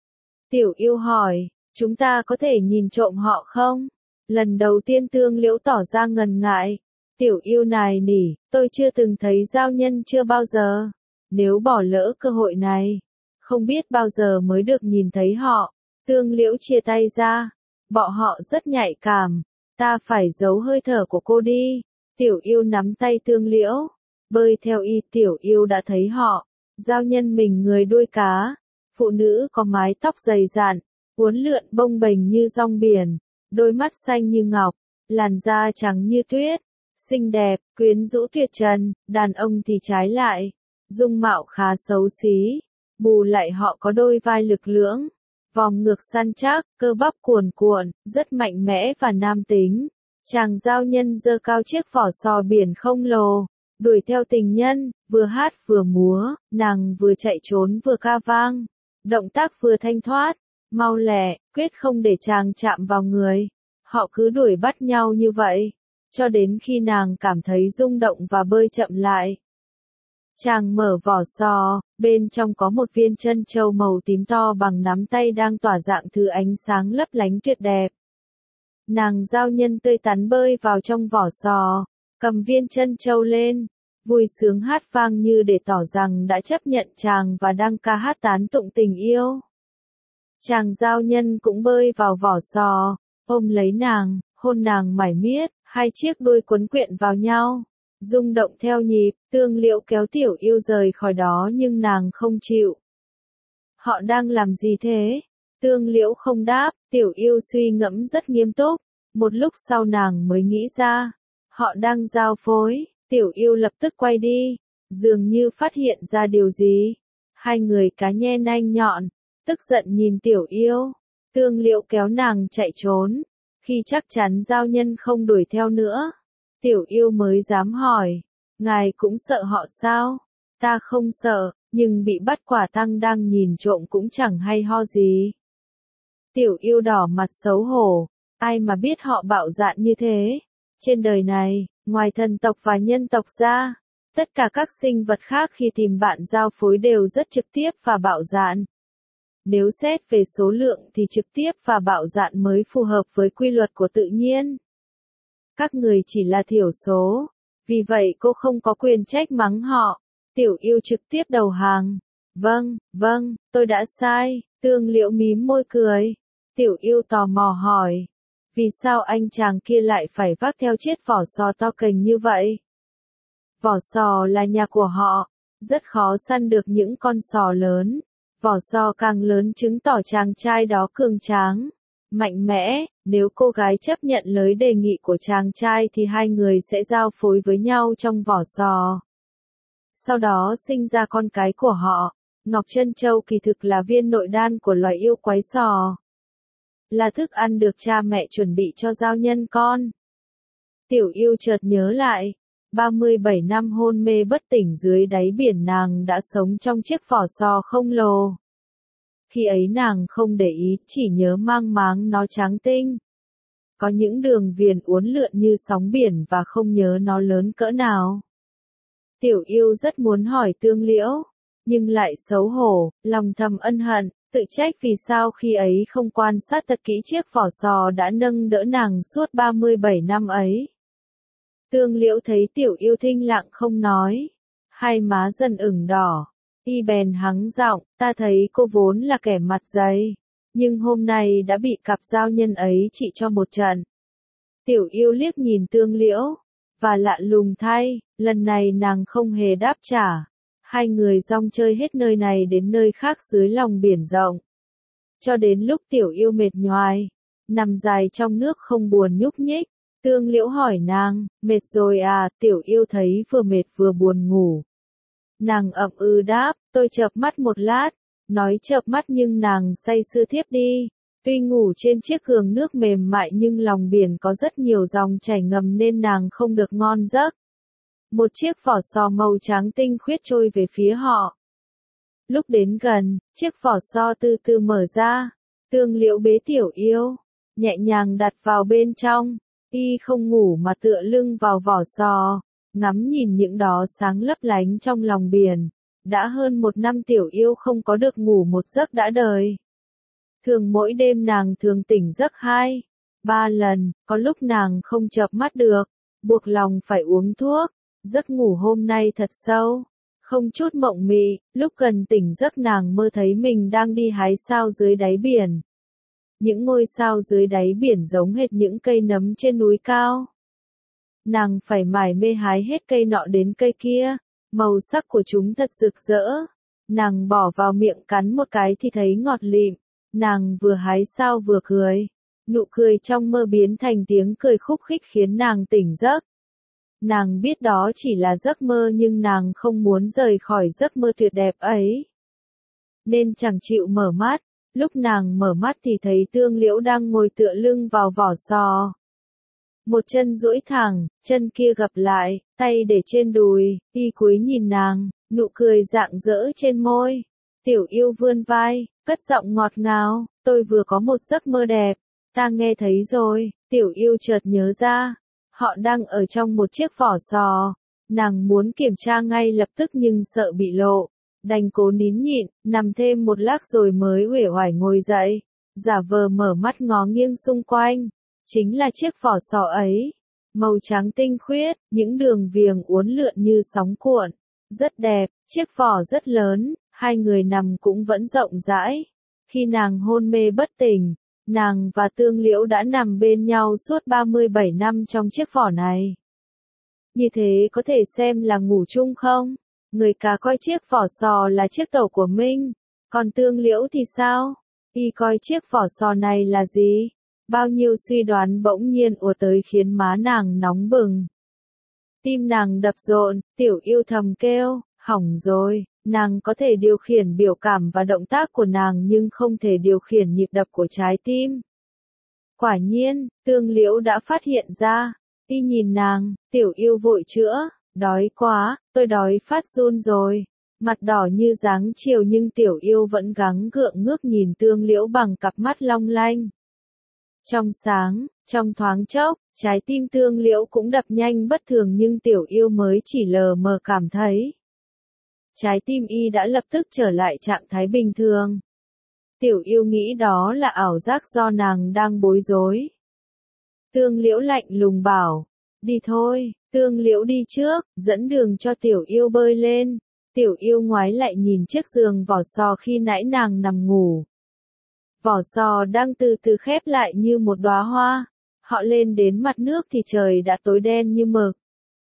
Tiểu Yêu hỏi, chúng ta có thể nhìn trộm họ không? Lần đầu tiên Tương Liễu tỏ ra ngần ngại. Tiểu Yêu nài nỉ, tôi chưa từng thấy giao nhân chưa bao giờ. Nếu bỏ lỡ cơ hội này, không biết bao giờ mới được nhìn thấy họ. Tương Liễu chia tay ra, bọn họ rất nhạy cảm, ta phải giấu hơi thở của cô đi. Tiểu Yêu nắm tay Tương Liễu, bơi theo y. Tiểu Yêu đã thấy họ, giao nhân mình người đuôi cá, phụ nữ có mái tóc dày dạn, uốn lượn bông bềnh như rong biển, đôi mắt xanh như ngọc, làn da trắng như tuyết, xinh đẹp, quyến rũ tuyệt trần. Đàn ông thì trái lại, dung mạo khá xấu xí, bù lại họ có đôi vai lực lưỡng, vòng ngực săn chắc, cơ bắp cuồn cuộn, rất mạnh mẽ và nam tính. Chàng giao nhân giơ cao chiếc vỏ sò biển khổng lồ, đuổi theo tình nhân, vừa hát vừa múa, nàng vừa chạy trốn vừa ca vang, động tác vừa thanh thoát, mau lẹ, quyết không để chàng chạm vào người. Họ cứ đuổi bắt nhau như vậy, cho đến khi nàng cảm thấy rung động và bơi chậm lại. Chàng mở vỏ sò, bên trong có một viên trân châu màu tím to bằng nắm tay đang tỏa dạng thứ ánh sáng lấp lánh tuyệt đẹp. Nàng giao nhân tươi tắn bơi vào trong vỏ sò, cầm viên trân châu lên, vui sướng hát vang như để tỏ rằng đã chấp nhận chàng và đang ca hát tán tụng tình yêu. Chàng giao nhân cũng bơi vào vỏ sò, ôm lấy nàng, hôn nàng mải miết, hai chiếc đuôi quấn quyện vào nhau, rung động theo nhịp. Tương Liễu kéo Tiểu Yêu rời khỏi đó nhưng nàng không chịu. Họ đang làm gì thế? Tương Liễu không đáp. Tiểu Yêu suy ngẫm rất nghiêm túc, một lúc sau nàng mới nghĩ ra, họ đang giao phối. Tiểu Yêu lập tức quay đi, dường như phát hiện ra điều gì. Hai người cá nhe nanh nhọn, tức giận nhìn Tiểu Yêu. Tương Liễu kéo nàng chạy trốn, khi chắc chắn giao nhân không đuổi theo nữa, Tiểu Yêu mới dám hỏi, ngài cũng sợ họ sao? Ta không sợ, nhưng bị bắt quả tang đang nhìn trộm cũng chẳng hay ho gì. Tiểu Yêu đỏ mặt xấu hổ, ai mà biết họ bạo dạn như thế. Trên đời này, ngoài thần tộc và nhân tộc ra, tất cả các sinh vật khác khi tìm bạn giao phối đều rất trực tiếp và bạo dạn. Nếu xét về số lượng thì trực tiếp và bạo dạn mới phù hợp với quy luật của tự nhiên. Các người chỉ là thiểu số, vì vậy cô không có quyền trách mắng họ. Tiểu Yêu trực tiếp đầu hàng. Vâng, vâng, tôi đã sai. Tương Liễu mím môi cười. Tiểu Yêu tò mò hỏi, vì sao anh chàng kia lại phải vác theo chiếc vỏ sò to cành như vậy? Vỏ sò là nhà của họ, rất khó săn được những con sò lớn. Vỏ sò càng lớn chứng tỏ chàng trai đó cường tráng, mạnh mẽ. Nếu cô gái chấp nhận lời đề nghị của chàng trai thì hai người sẽ giao phối với nhau trong vỏ sò. Sau đó sinh ra con cái của họ. Ngọc Trân Châu kỳ thực là viên nội đan của loài yêu quái sò. là thức ăn được cha mẹ chuẩn bị cho giao nhân con. Tiểu Yêu chợt nhớ lại, ba mươi bảy năm hôn mê bất tỉnh dưới đáy biển nàng đã sống trong chiếc vỏ sò không lồ. Khi ấy nàng không để ý, chỉ nhớ mang máng nó trắng tinh. Có những đường viền uốn lượn như sóng biển và không nhớ nó lớn cỡ nào. Tiểu Yêu rất muốn hỏi Tương Liễu, nhưng lại xấu hổ, lòng thầm ân hận, tự trách vì sao khi ấy không quan sát thật kỹ chiếc vỏ sò đã nâng đỡ nàng suốt ba mươi bảy năm ấy. Tương Liễu thấy Tiểu Yêu thinh lặng không nói, hai má dần ửng đỏ, y bèn hắng giọng, ta thấy cô vốn là kẻ mặt dày, nhưng hôm nay đã bị cặp giao nhân ấy trị cho một trận. Tiểu Yêu liếc nhìn Tương Liễu, và lạ lùng thay, lần này nàng không hề đáp trả. Hai người rong chơi hết nơi này đến nơi khác dưới lòng biển rộng. Cho đến lúc Tiểu Yêu mệt nhoài, nằm dài trong nước không buồn nhúc nhích, Tương Liễu hỏi nàng, mệt rồi à? Tiểu Yêu thấy vừa mệt vừa buồn ngủ. Nàng ậm ừ đáp, tôi chợp mắt một lát, nói chợp mắt nhưng nàng say sưa thiếp đi. Tuy ngủ trên chiếc giường nước mềm mại nhưng lòng biển có rất nhiều dòng chảy ngầm nên nàng không được ngon giấc. Một chiếc vỏ sò màu trắng tinh khuyết trôi về phía họ. Lúc đến gần, chiếc vỏ sò từ từ mở ra, Tương Liễu bế Tiểu Yêu, nhẹ nhàng đặt vào bên trong, y không ngủ mà tựa lưng vào vỏ sò, ngắm nhìn những đó sáng lấp lánh trong lòng biển. Đã hơn một năm Tiểu Yêu không có được ngủ một giấc đã đời. Thường mỗi đêm nàng thường tỉnh giấc hai, ba lần, có lúc nàng không chợp mắt được, buộc lòng phải uống thuốc. Giấc ngủ hôm nay thật sâu, không chút mộng mị, lúc gần tỉnh giấc nàng mơ thấy mình đang đi hái sao dưới đáy biển. Những ngôi sao dưới đáy biển giống hệt những cây nấm trên núi cao. Nàng phải mải mê hái hết cây nọ đến cây kia, màu sắc của chúng thật rực rỡ. Nàng bỏ vào miệng cắn một cái thì thấy ngọt lịm, nàng vừa hái sao vừa cười. Nụ cười trong mơ biến thành tiếng cười khúc khích khiến nàng tỉnh giấc. Nàng biết đó chỉ là giấc mơ nhưng nàng không muốn rời khỏi giấc mơ tuyệt đẹp ấy. Nên chẳng chịu mở mắt, lúc nàng mở mắt thì thấy Tương Liễu đang ngồi tựa lưng vào vỏ sò. Một chân duỗi thẳng, chân kia gập lại, tay để trên đùi, y cúi nhìn nàng, nụ cười rạng rỡ trên môi. Tiểu Yêu vươn vai, cất giọng ngọt ngào, tôi vừa có một giấc mơ đẹp, ta nghe thấy rồi. Tiểu Yêu chợt nhớ ra. Họ đang ở trong một chiếc vỏ sò, nàng muốn kiểm tra ngay lập tức nhưng sợ bị lộ, đành cố nín nhịn, nằm thêm một lát rồi mới uể oải ngồi dậy, giả vờ mở mắt ngó nghiêng xung quanh, chính là chiếc vỏ sò ấy, màu trắng tinh khuyết, những đường viền uốn lượn như sóng cuộn, rất đẹp, chiếc vỏ rất lớn, hai người nằm cũng vẫn rộng rãi, khi nàng hôn mê bất tỉnh. Nàng và Tương Liễu đã nằm bên nhau suốt ba mươi bảy năm trong chiếc vỏ này. Như thế có thể xem là ngủ chung không? Người cá coi chiếc vỏ sò là chiếc tàu của mình. Còn Tương Liễu thì sao? Y coi chiếc vỏ sò này là gì? Bao nhiêu suy đoán bỗng nhiên ùa tới khiến má nàng nóng bừng. Tim nàng đập rộn, Tiểu Yêu thầm kêu, hỏng rồi. Nàng có thể điều khiển biểu cảm và động tác của nàng nhưng không thể điều khiển nhịp đập của trái tim. Quả nhiên, Tương Liễu đã phát hiện ra. Y nhìn nàng, Tiểu Yêu vội chữa, đói quá, tôi đói phát run rồi. Mặt đỏ như dáng chiều nhưng Tiểu Yêu vẫn gắng gượng ngước nhìn Tương Liễu bằng cặp mắt long lanh. Trong sáng, trong thoáng chốc, trái tim Tương Liễu cũng đập nhanh bất thường nhưng Tiểu Yêu mới chỉ lờ mờ cảm thấy. Trái tim y đã lập tức trở lại trạng thái bình thường. Tiểu Yêu nghĩ đó là ảo giác do nàng đang bối rối. Tương Liễu lạnh lùng bảo, đi thôi. Tương Liễu đi trước, dẫn đường cho Tiểu Yêu bơi lên. Tiểu Yêu ngoái lại nhìn chiếc giường vỏ sò khi nãy nàng nằm ngủ. Vỏ sò đang từ từ khép lại như một đóa hoa. Họ lên đến mặt nước thì trời đã tối đen như mực.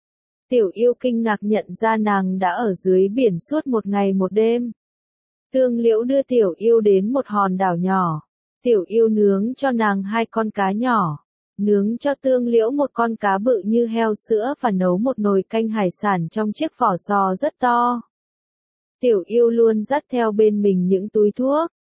Tiểu Yêu kinh ngạc nhận ra nàng đã ở dưới biển suốt một ngày một đêm. Tương Liễu đưa Tiểu Yêu đến một hòn đảo nhỏ. Tiểu Yêu nướng cho nàng hai con cá nhỏ. Nướng cho Tương Liễu một con cá bự như heo sữa và nấu một nồi canh hải sản trong chiếc vỏ sò rất to. Tiểu Yêu luôn dắt theo bên mình những túi thuốc.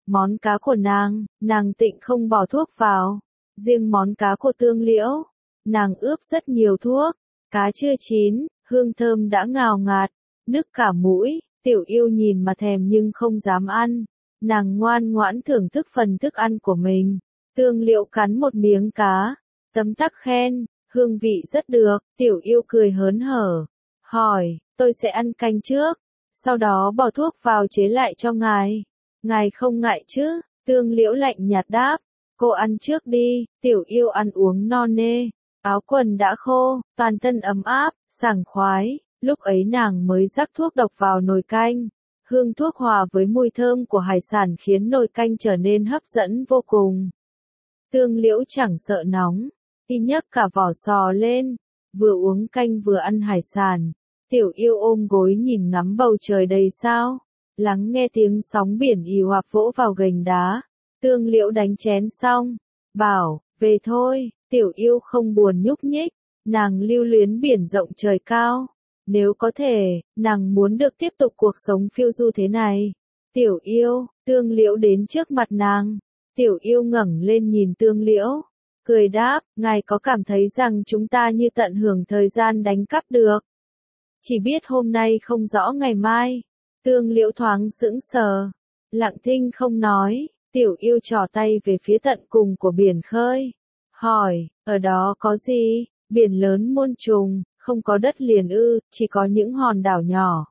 Món cá của nàng, nàng tịnh không bỏ thuốc vào. Riêng món cá của Tương Liễu, nàng ướp rất nhiều thuốc. Cá chưa chín, hương thơm đã ngào ngạt, nức cả mũi. Tiểu Yêu nhìn mà thèm nhưng không dám ăn. Nàng ngoan ngoãn thưởng thức phần thức ăn của mình. Tương Liễu cắn một miếng cá, tấm tắc khen, hương vị rất được. Tiểu Yêu cười hớn hở, hỏi, tôi sẽ ăn canh trước, sau đó bỏ thuốc vào chế lại cho ngài. Ngài không ngại chứ? Tương Liễu lạnh nhạt đáp, cô ăn trước đi. Tiểu Yêu ăn uống no nê, áo quần đã khô, toàn thân ấm áp, sảng khoái. Lúc ấy nàng mới rắc thuốc độc vào nồi canh. Hương thuốc hòa với mùi thơm của hải sản khiến nồi canh trở nên hấp dẫn vô cùng. Tương Liễu chẳng sợ nóng, y nhấc cả vỏ sò lên, vừa uống canh vừa ăn hải sản. Tiểu Yêu ôm gối nhìn ngắm bầu trời đầy sao, lắng nghe tiếng sóng biển ì òa vỗ vào gành đá. Tương Liễu đánh chén xong, bảo, về thôi. Tiểu Yêu không buồn nhúc nhích, nàng lưu luyến biển rộng trời cao. Nếu có thể, nàng muốn được tiếp tục cuộc sống phiêu du thế này. Tiểu Yêu, Tương Liễu đến trước mặt nàng. Tiểu Yêu ngẩng lên nhìn Tương Liễu, cười đáp, ngài có cảm thấy rằng chúng ta như tận hưởng thời gian đánh cắp được? Chỉ biết hôm nay không rõ ngày mai. Tương Liễu thoáng sững sờ, lặng thinh không nói. Tiểu Yêu trỏ tay về phía tận cùng của biển khơi, hỏi, ở đó có gì? Biển lớn muôn trùng, không có đất liền ư, chỉ có những hòn đảo nhỏ.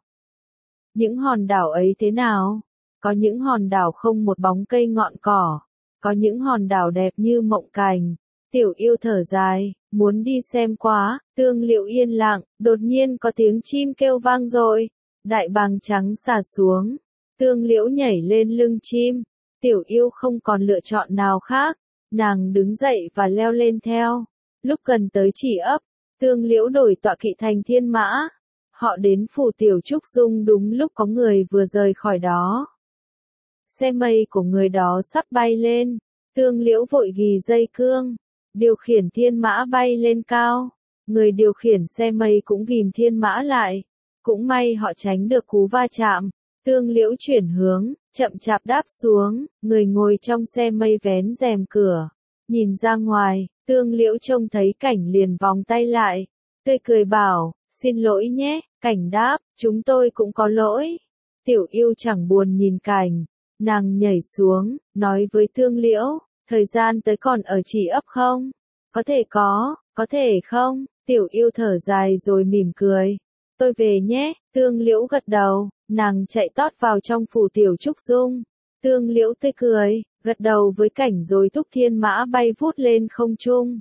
Những hòn đảo ấy thế nào? Có những hòn đảo không một bóng cây ngọn cỏ, có những hòn đảo đẹp như mộng cảnh. Tiểu Yêu thở dài, muốn đi xem quá. Tương Liễu yên lặng, đột nhiên có tiếng chim kêu vang dội. Đại bàng trắng xà xuống, Tương Liễu nhảy lên lưng chim. Tiểu Yêu không còn lựa chọn nào khác, nàng đứng dậy và leo lên theo. Lúc gần tới Chỉ ấp, Tương Liễu đổi tọa kỵ thành Thiên Mã. Họ đến phủ Tiểu Trúc Dung đúng lúc có người vừa rời khỏi đó. Xe mây của người đó sắp bay lên, Tương Liễu vội ghi dây cương, điều khiển thiên mã bay lên cao. Người điều khiển xe mây cũng ghìm thiên mã lại. Cũng may họ tránh được cú va chạm. Tương Liễu chuyển hướng, chậm chạp đáp xuống, người ngồi trong xe mây vén rèm cửa. Nhìn ra ngoài, Tương Liễu trông thấy Cảnh liền vòng tay lại, tươi cười bảo, xin lỗi nhé. Cảnh đáp, chúng tôi cũng có lỗi. Tiểu Yêu chẳng buồn nhìn Cảnh, nàng nhảy xuống, nói với Tương Liễu, thời gian tới còn ở Chỉ ấp không? Có thể có, có thể không? Tiểu Yêu thở dài rồi mỉm cười, tôi về nhé. Tương Liễu gật đầu, nàng chạy tót vào trong phủ Tiểu Trúc Dung. Tương Liễu tươi cười, gật đầu với Cảnh rồi thúc thiên mã bay vút lên không trung.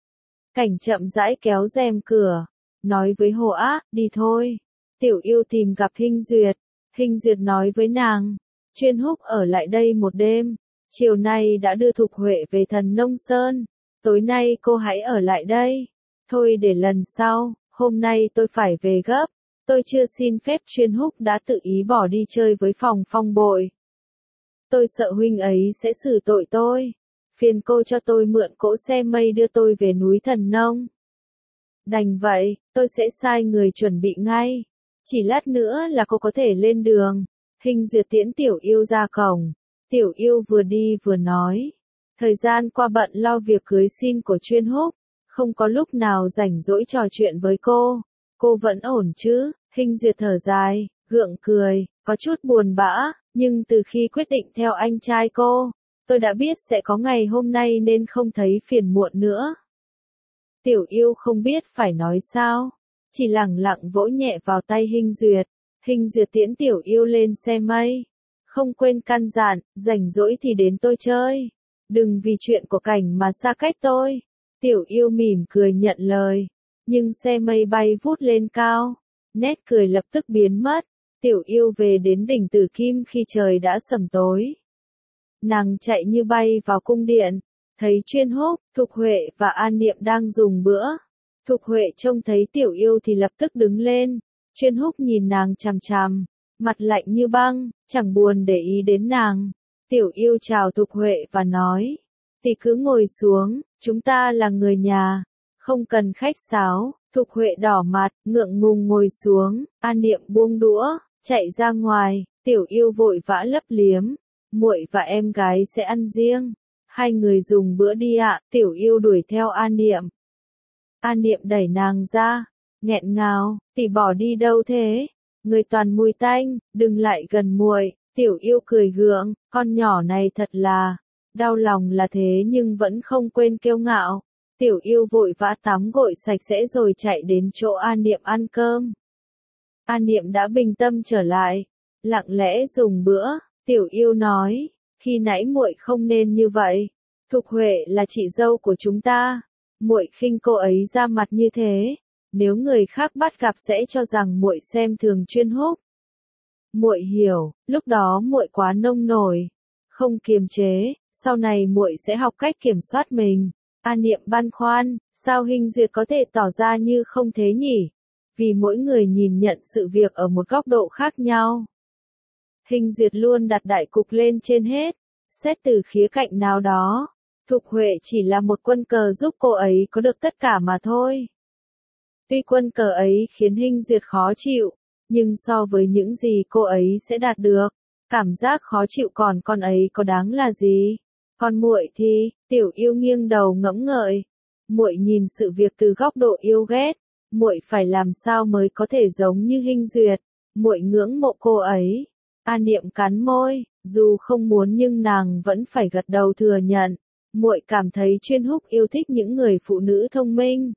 Cảnh chậm rãi kéo rèm cửa, nói với Hồ Á, đi thôi. Tiểu Yêu tìm gặp Hinh Duyệt. Hinh Duyệt nói với nàng, Chuyên Húc ở lại đây một đêm, chiều nay đã đưa Thục Huệ về Thần Nông Sơn, tối nay cô hãy ở lại đây. Thôi để lần sau, hôm nay tôi phải về gấp, tôi chưa xin phép Chuyên Húc đã tự ý bỏ đi chơi với Phòng Phong Bội. Tôi sợ huynh ấy sẽ xử tội tôi, phiền cô cho tôi mượn cỗ xe mây đưa tôi về núi Thần Nông. Đành vậy, tôi sẽ sai người chuẩn bị ngay, chỉ lát nữa là cô có thể lên đường. Hinh Duyệt tiễn Tiểu Yêu ra cổng. Tiểu Yêu vừa đi vừa nói, thời gian qua bận lo việc cưới xin của Chuyên Húc, không có lúc nào rảnh rỗi trò chuyện với cô. Cô vẫn ổn chứ? Hinh Duyệt thở dài, gượng cười, có chút buồn bã, nhưng từ khi quyết định theo anh trai cô, tôi đã biết sẽ có ngày hôm nay nên không thấy phiền muộn nữa. Tiểu Yêu không biết phải nói sao, chỉ lẳng lặng vỗ nhẹ vào tay Hinh Duyệt. Hinh Duyệt tiễn Tiểu Yêu lên xe mây, không quên căn dặn, rảnh rỗi thì đến tôi chơi, đừng vì chuyện của Cảnh mà xa cách tôi. Tiểu Yêu mỉm cười nhận lời, nhưng xe mây bay vút lên cao, nét cười lập tức biến mất. Tiểu Yêu về đến đỉnh Tử Kim khi trời đã sẩm tối. Nàng chạy như bay vào cung điện, thấy Chuyên Húc, Thục Huệ và An Niệm đang dùng bữa. Thục Huệ trông thấy Tiểu Yêu thì lập tức đứng lên. Chuyên Húc nhìn nàng chằm chằm, mặt lạnh như băng, chẳng buồn để ý đến nàng. Tiểu Yêu chào Thục Huệ và nói, tỷ cứ ngồi xuống, chúng ta là người nhà, không cần khách sáo. Thục Huệ đỏ mặt, ngượng ngùng ngồi xuống. An Niệm buông đũa, chạy ra ngoài. Tiểu Yêu vội vã lấp liếm, muội và em gái sẽ ăn riêng. Hai người dùng bữa đi ạ. Tiểu Yêu đuổi theo An Niệm. An Niệm đẩy nàng ra, nghẹn ngào, tỷ bỏ đi đâu thế? Người toàn mùi tanh, đừng lại gần muội. Tiểu Yêu cười gượng, con nhỏ này thật là đau lòng là thế nhưng vẫn không quên kiêu ngạo. Tiểu Yêu vội vã tắm gội sạch sẽ rồi chạy đến chỗ An Niệm ăn cơm. An Niệm đã bình tâm trở lại, lặng lẽ dùng bữa. Tiểu Yêu nói, khi nãy muội không nên như vậy. Thục Huệ là chị dâu của chúng ta, muội khinh cô ấy ra mặt như thế, nếu người khác bắt gặp sẽ cho rằng muội xem thường Chuyên Húc. Muội hiểu, lúc đó muội quá nông nổi, không kiềm chế, sau này muội sẽ học cách kiểm soát mình. An Niệm băn khoăn, sao Hinh Duyệt có thể tỏ ra như không thế nhỉ? Vì mỗi người nhìn nhận sự việc ở một góc độ khác nhau. Hinh Duyệt luôn đặt đại cục lên trên hết, xét từ khía cạnh nào đó, Thục Huệ chỉ là một quân cờ giúp cô ấy có được tất cả mà thôi. Tuy quân cờ ấy khiến Hinh Duyệt khó chịu, nhưng so với những gì cô ấy sẽ đạt được, cảm giác khó chịu còn con ấy có đáng là gì? Còn muội thì, Tiểu Yêu nghiêng đầu ngẫm ngợi. Muội nhìn sự việc từ góc độ yêu ghét, muội phải làm sao mới có thể giống như Hinh Duyệt? Muội ngưỡng mộ cô ấy. An Niệm cắn môi, dù không muốn nhưng nàng vẫn phải gật đầu thừa nhận. Muội cảm thấy Chuyên Húc yêu thích những người phụ nữ thông minh,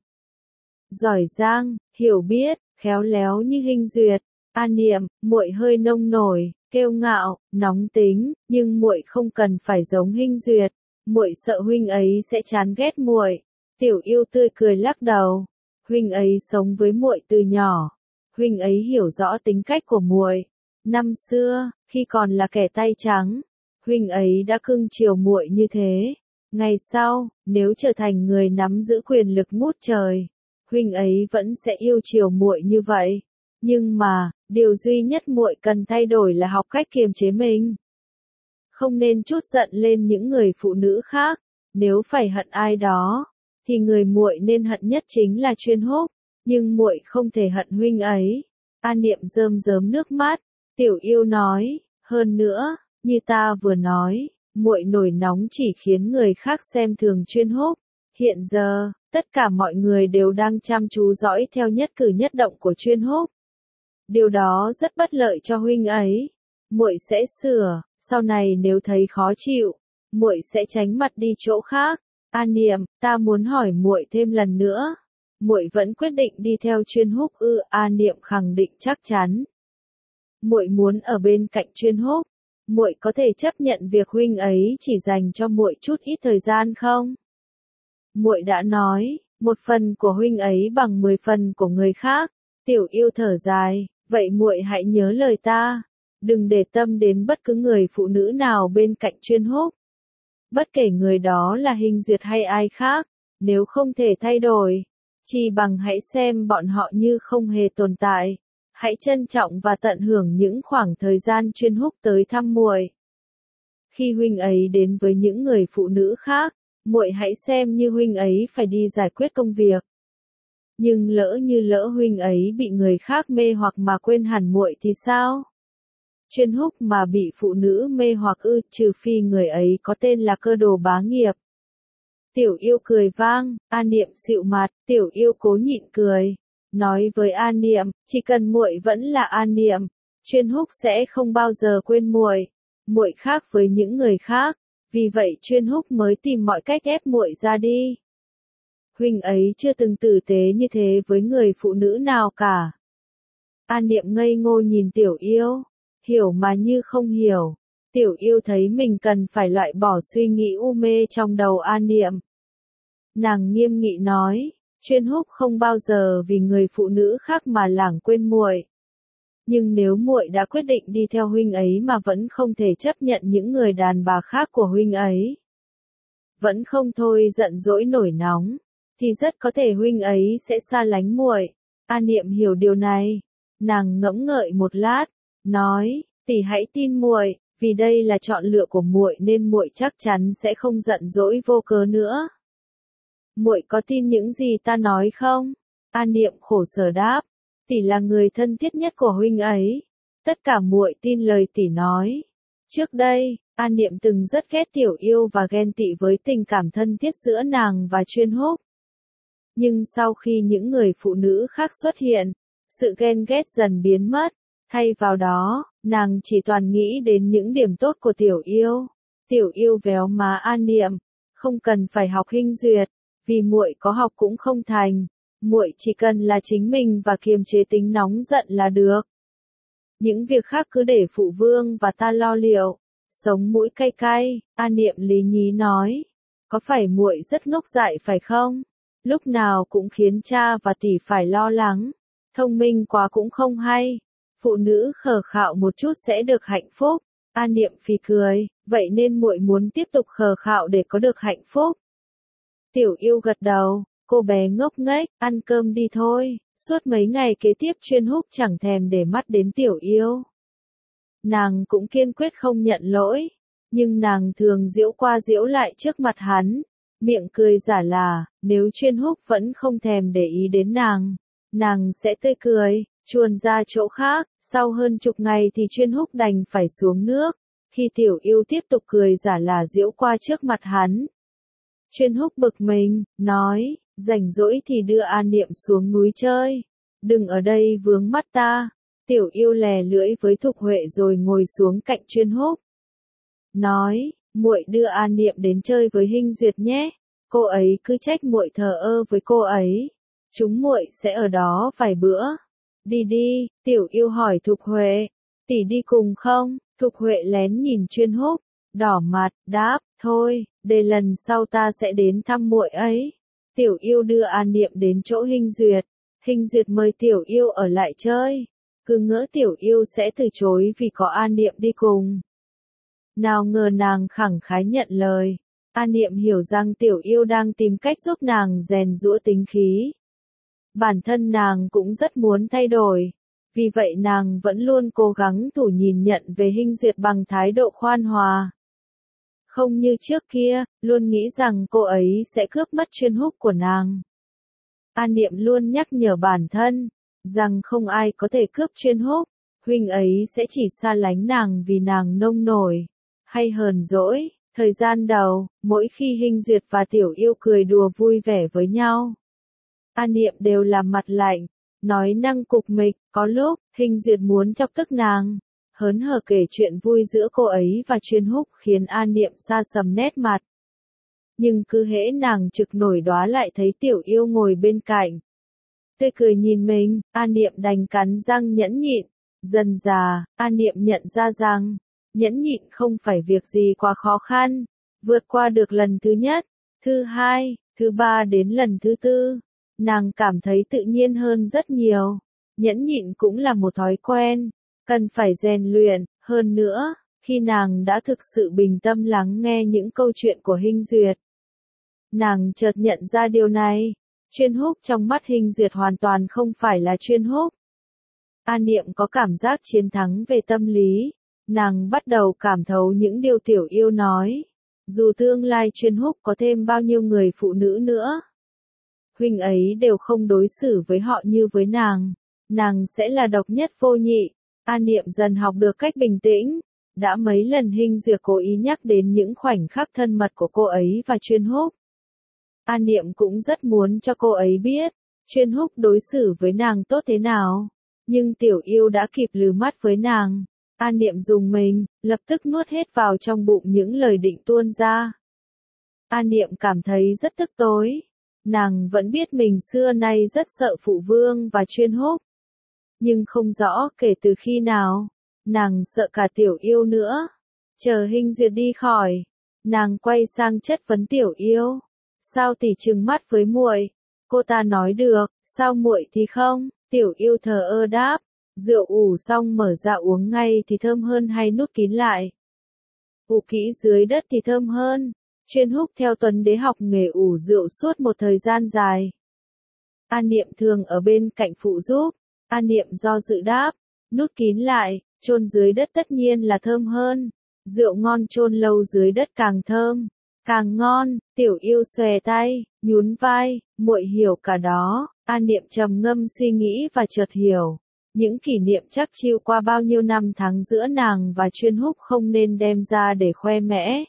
giỏi giang, hiểu biết, khéo léo như Hinh Duyệt. An Niệm, muội hơi nông nổi, kiêu ngạo, nóng tính, nhưng muội không cần phải giống Hinh Duyệt. Muội sợ huynh ấy sẽ chán ghét muội. Tiểu Yêu tươi cười lắc đầu. Huynh ấy sống với muội từ nhỏ, huynh ấy hiểu rõ tính cách của muội. Năm xưa, khi còn là kẻ tay trắng, huynh ấy đã cưng chiều muội như thế. Ngày sau, nếu trở thành người nắm giữ quyền lực ngút trời, huynh ấy vẫn sẽ yêu chiều muội như vậy. Nhưng mà, điều duy nhất muội cần thay đổi là học cách kiềm chế mình. Không nên trút giận lên những người phụ nữ khác. Nếu phải hận ai đó, thì người muội nên hận nhất chính là Chuyên Húc, nhưng muội không thể hận huynh ấy. An Niệm rơm rớm nước mắt. Tiểu Yêu nói, hơn nữa, như ta vừa nói, muội nổi nóng chỉ khiến người khác xem thường Chuyên Húc. Hiện giờ, tất cả mọi người đều đang chăm chú dõi theo nhất cử nhất động của Chuyên Húc. Điều đó rất bất lợi cho huynh ấy. Muội sẽ sửa, sau này nếu thấy khó chịu, muội sẽ tránh mặt đi chỗ khác. An Niệm, ta muốn hỏi muội thêm lần nữa. Muội vẫn quyết định đi theo Chuyên Húc ư? An Niệm khẳng định chắc chắn. Muội muốn ở bên cạnh Chuyên Húc. Muội có thể chấp nhận việc huynh ấy chỉ dành cho muội chút ít thời gian không? Muội đã nói, một phần của huynh ấy bằng mười phần của người khác. Tiểu Yêu thở dài, vậy muội hãy nhớ lời ta, đừng để tâm đến bất cứ người phụ nữ nào bên cạnh Chuyên Húc. Bất kể người đó là Hinh Duyệt hay ai khác, nếu không thể thay đổi, chỉ bằng hãy xem bọn họ như không hề tồn tại. Hãy trân trọng và tận hưởng những khoảng thời gian Chuyên Húc tới thăm muội. Khi huynh ấy đến với những người phụ nữ khác, muội hãy xem như huynh ấy phải đi giải quyết công việc. Nhưng lỡ như lỡ huynh ấy bị người khác mê hoặc mà quên hẳn muội thì sao? Chuyên Húc mà bị phụ nữ mê hoặc ư? Trừ phi người ấy có tên là Cơ Đồ bá nghiệp. Tiểu Yêu cười vang. An Niệm xịu mặt. Tiểu Yêu cố nhịn cười, nói với An Niệm, chỉ cần muội vẫn là An Niệm, Chuyên Húc sẽ không bao giờ quên muội. Muội khác với những người khác, vì vậy Chuyên Húc mới tìm mọi cách ép muội ra đi. Huynh ấy chưa từng tử tế như thế với người phụ nữ nào cả. An Niệm ngây ngô nhìn Tiểu Yêu, hiểu mà như không hiểu. Tiểu Yêu thấy mình cần phải loại bỏ suy nghĩ u mê trong đầu An Niệm. Nàng nghiêm nghị nói, Chuyên Húc không bao giờ vì người phụ nữ khác mà lãng quên muội. Nhưng nếu muội đã quyết định đi theo huynh ấy mà vẫn không thể chấp nhận những người đàn bà khác của huynh ấy, vẫn không thôi giận dỗi nổi nóng, thì rất có thể huynh ấy sẽ xa lánh muội. An Niệm hiểu điều này, nàng ngẫm ngợi một lát, nói, tỷ hãy tin muội, vì đây là chọn lựa của muội nên muội chắc chắn sẽ không giận dỗi vô cớ nữa. Muội có tin những gì ta nói không? An Niệm khổ sở đáp, tỷ là người thân thiết nhất của huynh ấy, tất cả muội tin lời tỷ nói. Trước đây, An Niệm từng rất ghét Tiểu Yêu và ghen tị với tình cảm thân thiết giữa nàng và Chuyên Húc. Nhưng sau khi những người phụ nữ khác xuất hiện, sự ghen ghét dần biến mất, thay vào đó, nàng chỉ toàn nghĩ đến những điểm tốt của Tiểu Yêu. Tiểu Yêu véo má An Niệm, không cần phải học Hinh Duyệt, vì muội có học cũng không thành, muội chỉ cần là chính mình và kiềm chế tính nóng giận là được. Những việc khác cứ để phụ vương và ta lo liệu. Sống mũi cay cay, An Niệm lý nhí nói, có phải muội rất ngốc dại phải không? Lúc nào cũng khiến cha và tỷ phải lo lắng, thông minh quá cũng không hay. Phụ nữ khờ khạo một chút sẽ được hạnh phúc. An Niệm phì cười, vậy nên muội muốn tiếp tục khờ khạo để có được hạnh phúc. Tiểu Yêu gật đầu, cô bé ngốc nghếch, ăn cơm đi thôi. Suốt mấy ngày kế tiếp Chuyên Húc chẳng thèm để mắt đến Tiểu Yêu. Nàng cũng kiên quyết không nhận lỗi, nhưng nàng thường giễu qua giễu lại trước mặt hắn, miệng cười giả là, nếu Chuyên Húc vẫn không thèm để ý đến nàng, nàng sẽ tươi cười, chuồn ra chỗ khác. Sau hơn chục ngày thì Chuyên Húc đành phải xuống nước, khi Tiểu Yêu tiếp tục cười giả là giễu qua trước mặt hắn. Chuyên Húc bực mình, nói, rảnh rỗi thì đưa An Niệm xuống núi chơi, đừng ở đây vướng mắt ta. Tiểu Yêu lè lưỡi với Thục Huệ rồi ngồi xuống cạnh Chuyên Húc. Nói, muội đưa An Niệm đến chơi với Hinh Duyệt nhé, cô ấy cứ trách muội thờ ơ với cô ấy. Chúng muội sẽ ở đó vài bữa. Đi đi, Tiểu Yêu hỏi Thục Huệ, tỷ đi cùng không? Thục Huệ lén nhìn Chuyên Húc, đỏ mặt, đáp, thôi, để lần sau ta sẽ đến thăm muội ấy. Tiểu Yêu đưa An Niệm đến chỗ Hinh Duyệt. Hinh Duyệt mời Tiểu Yêu ở lại chơi. Cứ ngỡ Tiểu Yêu sẽ từ chối vì có An Niệm đi cùng. Nào ngờ nàng khẳng khái nhận lời. An Niệm hiểu rằng Tiểu Yêu đang tìm cách giúp nàng rèn giũa tính khí. Bản thân nàng cũng rất muốn thay đổi. Vì vậy nàng vẫn luôn cố gắng thủ nhìn nhận về Hinh Duyệt bằng thái độ khoan hòa. Không như trước kia, luôn nghĩ rằng cô ấy sẽ cướp mất Chuyên Húc của nàng. An Niệm luôn nhắc nhở bản thân, rằng không ai có thể cướp Chuyên Húc, huynh ấy sẽ chỉ xa lánh nàng vì nàng nông nổi, hay hờn dỗi. Thời gian đầu, mỗi khi Hinh Duyệt và Tiểu Yêu cười đùa vui vẻ với nhau, An Niệm đều làm mặt lạnh, nói năng cục mịch. Có lúc, Hinh Duyệt muốn chọc tức nàng, hớn hở kể chuyện vui giữa cô ấy và Chuyên Húc khiến An Niệm sa sầm nét mặt. Nhưng cứ hễ nàng trực nổi đóa lại thấy Tiểu Yêu ngồi bên cạnh, tươi cười nhìn mình, An Niệm đành cắn răng nhẫn nhịn. Dần dà, An Niệm nhận ra rằng, nhẫn nhịn không phải việc gì quá khó khăn. Vượt qua được lần thứ nhất, thứ hai, thứ ba đến lần thứ tư, nàng cảm thấy tự nhiên hơn rất nhiều. Nhẫn nhịn cũng là một thói quen, cần phải rèn luyện. Hơn nữa, khi nàng đã thực sự bình tâm lắng nghe những câu chuyện của Hinh Duyệt, nàng chợt nhận ra điều này. Chuyên Húc trong mắt Hinh Duyệt hoàn toàn không phải là Chuyên Húc. An Niệm có cảm giác chiến thắng về tâm lý. Nàng bắt đầu cảm thấu những điều Tiểu Yêu nói. Dù tương lai Chuyên Húc có thêm bao nhiêu người phụ nữ nữa, huynh ấy đều không đối xử với họ như với nàng. Nàng sẽ là độc nhất vô nhị. An Niệm dần học được cách bình tĩnh. Đã mấy lần Hinh Duyệt cố ý nhắc đến những khoảnh khắc thân mật của cô ấy và Chuyên Húc. An Niệm cũng rất muốn cho cô ấy biết, Chuyên Húc đối xử với nàng tốt thế nào. Nhưng Tiểu Yêu đã kịp lừ mắt với nàng. An Niệm rùng mình, lập tức nuốt hết vào trong bụng những lời định tuôn ra. An Niệm cảm thấy rất tức tối. Nàng vẫn biết mình xưa nay rất sợ phụ vương và Chuyên Húc. Nhưng không rõ kể từ khi nào, nàng sợ cả Tiểu Yêu nữa. Chờ Hinh Duyệt đi khỏi, nàng quay sang chất vấn Tiểu Yêu. Sao tỷ trừng mắt với muội? Cô ta nói được, sao muội thì không? Tiểu Yêu thờ ơ đáp, rượu ủ xong mở ra uống ngay thì thơm hơn hay nút kín lại? Ủ kỹ dưới đất thì thơm hơn. Chuyên Húc theo Tuấn Đế học nghề ủ rượu suốt một thời gian dài. An Niệm thường ở bên cạnh phụ giúp. An Niệm do dự đáp, nút kín lại, chôn dưới đất tất nhiên là thơm hơn. Rượu ngon chôn lâu dưới đất càng thơm, càng ngon. Tiểu Yêu xòe tay, nhún vai, muội hiểu cả đó. An Niệm trầm ngâm suy nghĩ và chợt hiểu. Những kỷ niệm chắc chiêu qua bao nhiêu năm tháng giữa nàng và Chuyên Húc không nên đem ra để khoe mẽ.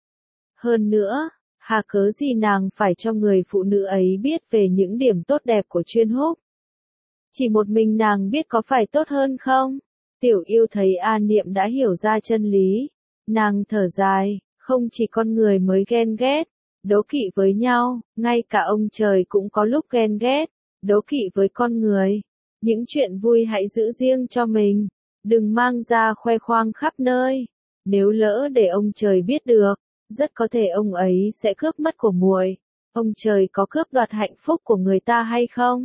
Hơn nữa, hà cớ gì nàng phải cho người phụ nữ ấy biết về những điểm tốt đẹp của Chuyên Húc? Chỉ một mình nàng biết có phải tốt hơn không? Tiểu Yêu thấy A Niệm đã hiểu ra chân lý. Nàng thở dài, không chỉ con người mới ghen ghét, đố kỵ với nhau, ngay cả ông trời cũng có lúc ghen ghét, đố kỵ với con người. Những chuyện vui hãy giữ riêng cho mình, đừng mang ra khoe khoang khắp nơi. Nếu lỡ để ông trời biết được, rất có thể ông ấy sẽ cướp mất của muội. Ông trời có cướp đoạt hạnh phúc của người ta hay không?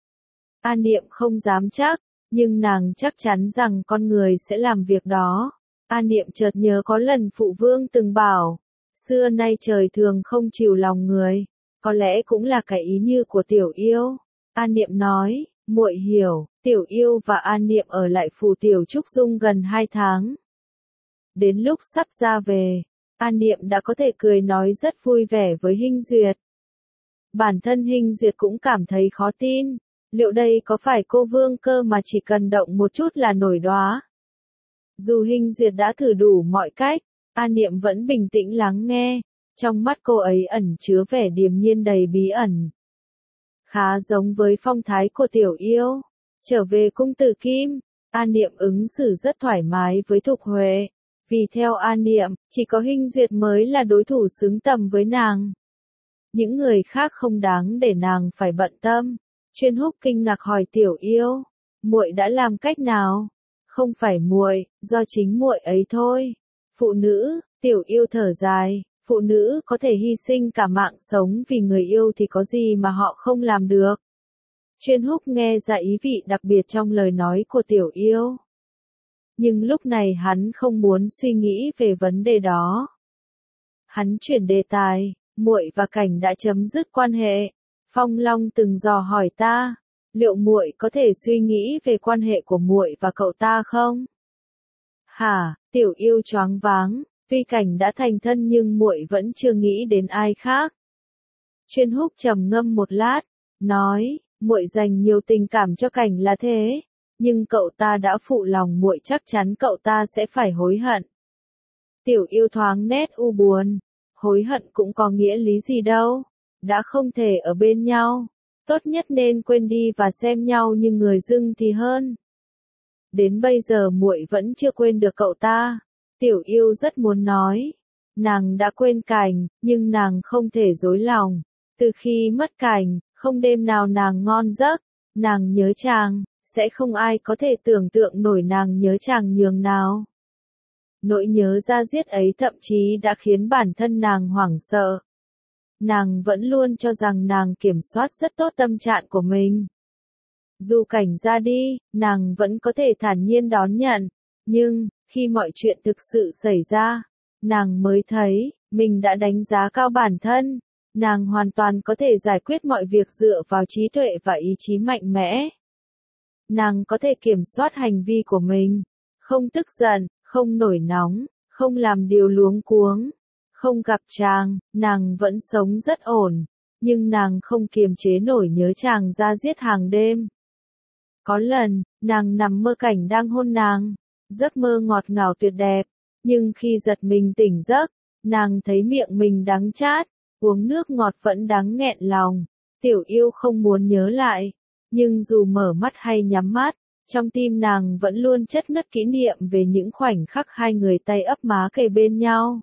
A Niệm không dám chắc, nhưng nàng chắc chắn rằng con người sẽ làm việc đó. A Niệm chợt nhớ có lần phụ vương từng bảo, xưa nay trời thường không chiều lòng người, có lẽ cũng là cái ý như của Tiểu Yêu. A Niệm nói, muội hiểu. Tiểu Yêu và A Niệm ở lại phủ Tiểu Trúc Dung gần hai tháng. Đến lúc sắp ra về, A Niệm đã có thể cười nói rất vui vẻ với Hinh Duyệt. Bản thân Hinh Duyệt cũng cảm thấy khó tin, liệu đây có phải cô vương cơ mà chỉ cần động một chút là nổi đóa? Dù Hinh Duyệt đã thử đủ mọi cách, A Niệm vẫn bình tĩnh lắng nghe, trong mắt cô ấy ẩn chứa vẻ điềm nhiên đầy bí ẩn. Khá giống với phong thái của Tiểu Yêu. Trở về cung Tử Kim, A Niệm ứng xử rất thoải mái với Thục Huệ, vì theo A Niệm, chỉ có Hinh Duyệt mới là đối thủ xứng tầm với nàng. Những người khác không đáng để nàng phải bận tâm. Chuyên Húc kinh ngạc hỏi Tiểu Yêu, muội đã làm cách nào? Không phải muội, do chính muội ấy thôi. Phụ nữ, Tiểu Yêu thở dài, phụ nữ có thể hy sinh cả mạng sống vì người yêu thì có gì mà họ không làm được. Chuyên Húc nghe ra ý vị đặc biệt trong lời nói của Tiểu Yêu. Nhưng lúc này hắn không muốn suy nghĩ về vấn đề đó. Hắn chuyển đề tài, muội và Cảnh đã chấm dứt quan hệ. Phong Long từng dò hỏi ta, liệu muội có thể suy nghĩ về quan hệ của muội và cậu ta không? Hả? Tiểu Yêu choáng váng, tuy Cảnh đã thành thân nhưng muội vẫn chưa nghĩ đến ai khác. Chuyên Húc trầm ngâm một lát, nói, muội dành nhiều tình cảm cho Cảnh là thế, nhưng cậu ta đã phụ lòng muội, chắc chắn cậu ta sẽ phải hối hận. Tiểu Yêu thoáng nét u buồn, hối hận cũng có nghĩa lý gì đâu, đã không thể ở bên nhau, tốt nhất nên quên đi và xem nhau như người dưng thì hơn. Đến bây giờ muội vẫn chưa quên được cậu ta. Tiểu Yêu rất muốn nói, nàng đã quên Cảnh, nhưng nàng không thể dối lòng. Từ khi mất Cảnh, không đêm nào nàng ngon giấc, nàng nhớ chàng, sẽ không ai có thể tưởng tượng nổi nàng nhớ chàng nhường nào. Nỗi nhớ da diết ấy thậm chí đã khiến bản thân nàng hoảng sợ. Nàng vẫn luôn cho rằng nàng kiểm soát rất tốt tâm trạng của mình. Dù Cảnh ra đi, nàng vẫn có thể thản nhiên đón nhận, nhưng, khi mọi chuyện thực sự xảy ra, nàng mới thấy, mình đã đánh giá cao bản thân. Nàng hoàn toàn có thể giải quyết mọi việc dựa vào trí tuệ và ý chí mạnh mẽ. Nàng có thể kiểm soát hành vi của mình, không tức giận, không nổi nóng, không làm điều luống cuống. Không gặp chàng, nàng vẫn sống rất ổn, nhưng nàng không kiềm chế nổi nhớ chàng ra giết hàng đêm. Có lần, nàng nằm mơ Cảnh đang hôn nàng, giấc mơ ngọt ngào tuyệt đẹp, nhưng khi giật mình tỉnh giấc, nàng thấy miệng mình đắng chát, uống nước ngọt vẫn đắng nghẹn lòng. Tiểu Yêu không muốn nhớ lại, nhưng dù mở mắt hay nhắm mắt, trong tim nàng vẫn luôn chất ngất kỷ niệm về những khoảnh khắc hai người tay ấp má kề bên nhau.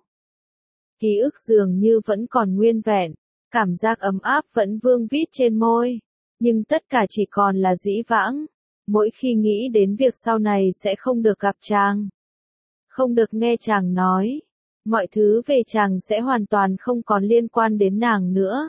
Ký ức dường như vẫn còn nguyên vẹn, cảm giác ấm áp vẫn vương vít trên môi, nhưng tất cả chỉ còn là dĩ vãng. Mỗi khi nghĩ đến việc sau này sẽ không được gặp chàng, không được nghe chàng nói, mọi thứ về chàng sẽ hoàn toàn không còn liên quan đến nàng nữa.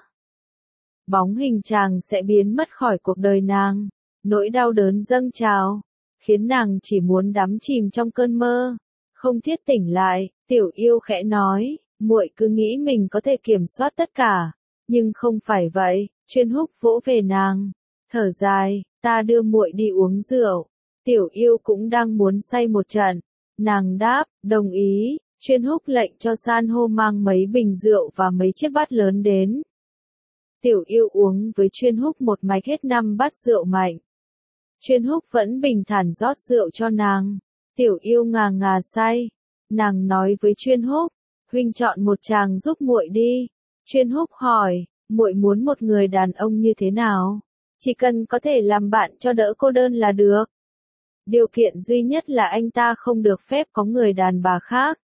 Bóng hình chàng sẽ biến mất khỏi cuộc đời nàng, nỗi đau đớn dâng trào, khiến nàng chỉ muốn đắm chìm trong cơn mơ, không thiết tỉnh lại. Tiểu Yêu khẽ nói, muội cứ nghĩ mình có thể kiểm soát tất cả, nhưng không phải vậy. Chuyên Húc vỗ về nàng, thở dài, ta đưa muội đi uống rượu. Tiểu Yêu cũng đang muốn say một trận, nàng đáp, đồng ý. Chuyên Húc lệnh cho san hô mang mấy bình rượu và mấy chiếc bát lớn đến. Tiểu Yêu uống với Chuyên Húc một mạch hết năm bát rượu mạnh. Chuyên Húc vẫn bình thản rót rượu cho nàng. Tiểu Yêu ngà ngà say. Nàng nói với Chuyên Húc, huynh chọn một chàng giúp muội đi. Chuyên Húc hỏi, muội muốn một người đàn ông như thế nào? Chỉ cần có thể làm bạn cho đỡ cô đơn là được. Điều kiện duy nhất là anh ta không được phép có người đàn bà khác.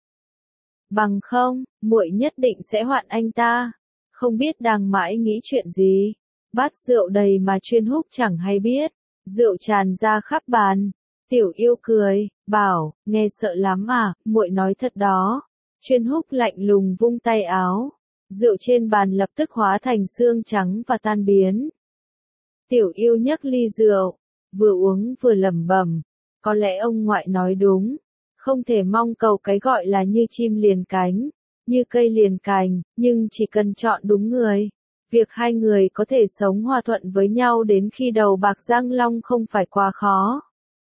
Bằng không, muội nhất định sẽ hoạn anh ta. Không biết đang mãi nghĩ chuyện gì. Bát rượu đầy mà Chuyên Húc chẳng hay biết. Rượu tràn ra khắp bàn. Tiểu Yêu cười, bảo, nghe sợ lắm à, muội nói thật đó. Chuyên Húc lạnh lùng vung tay áo. Rượu trên bàn lập tức hóa thành xương trắng và tan biến. Tiểu Yêu nhấc ly rượu, vừa uống vừa lẩm bẩm, có lẽ ông ngoại nói đúng, không thể mong cầu cái gọi là như chim liền cánh, như cây liền cành, nhưng chỉ cần chọn đúng người, việc hai người có thể sống hòa thuận với nhau đến khi đầu bạc răng long không phải quá khó.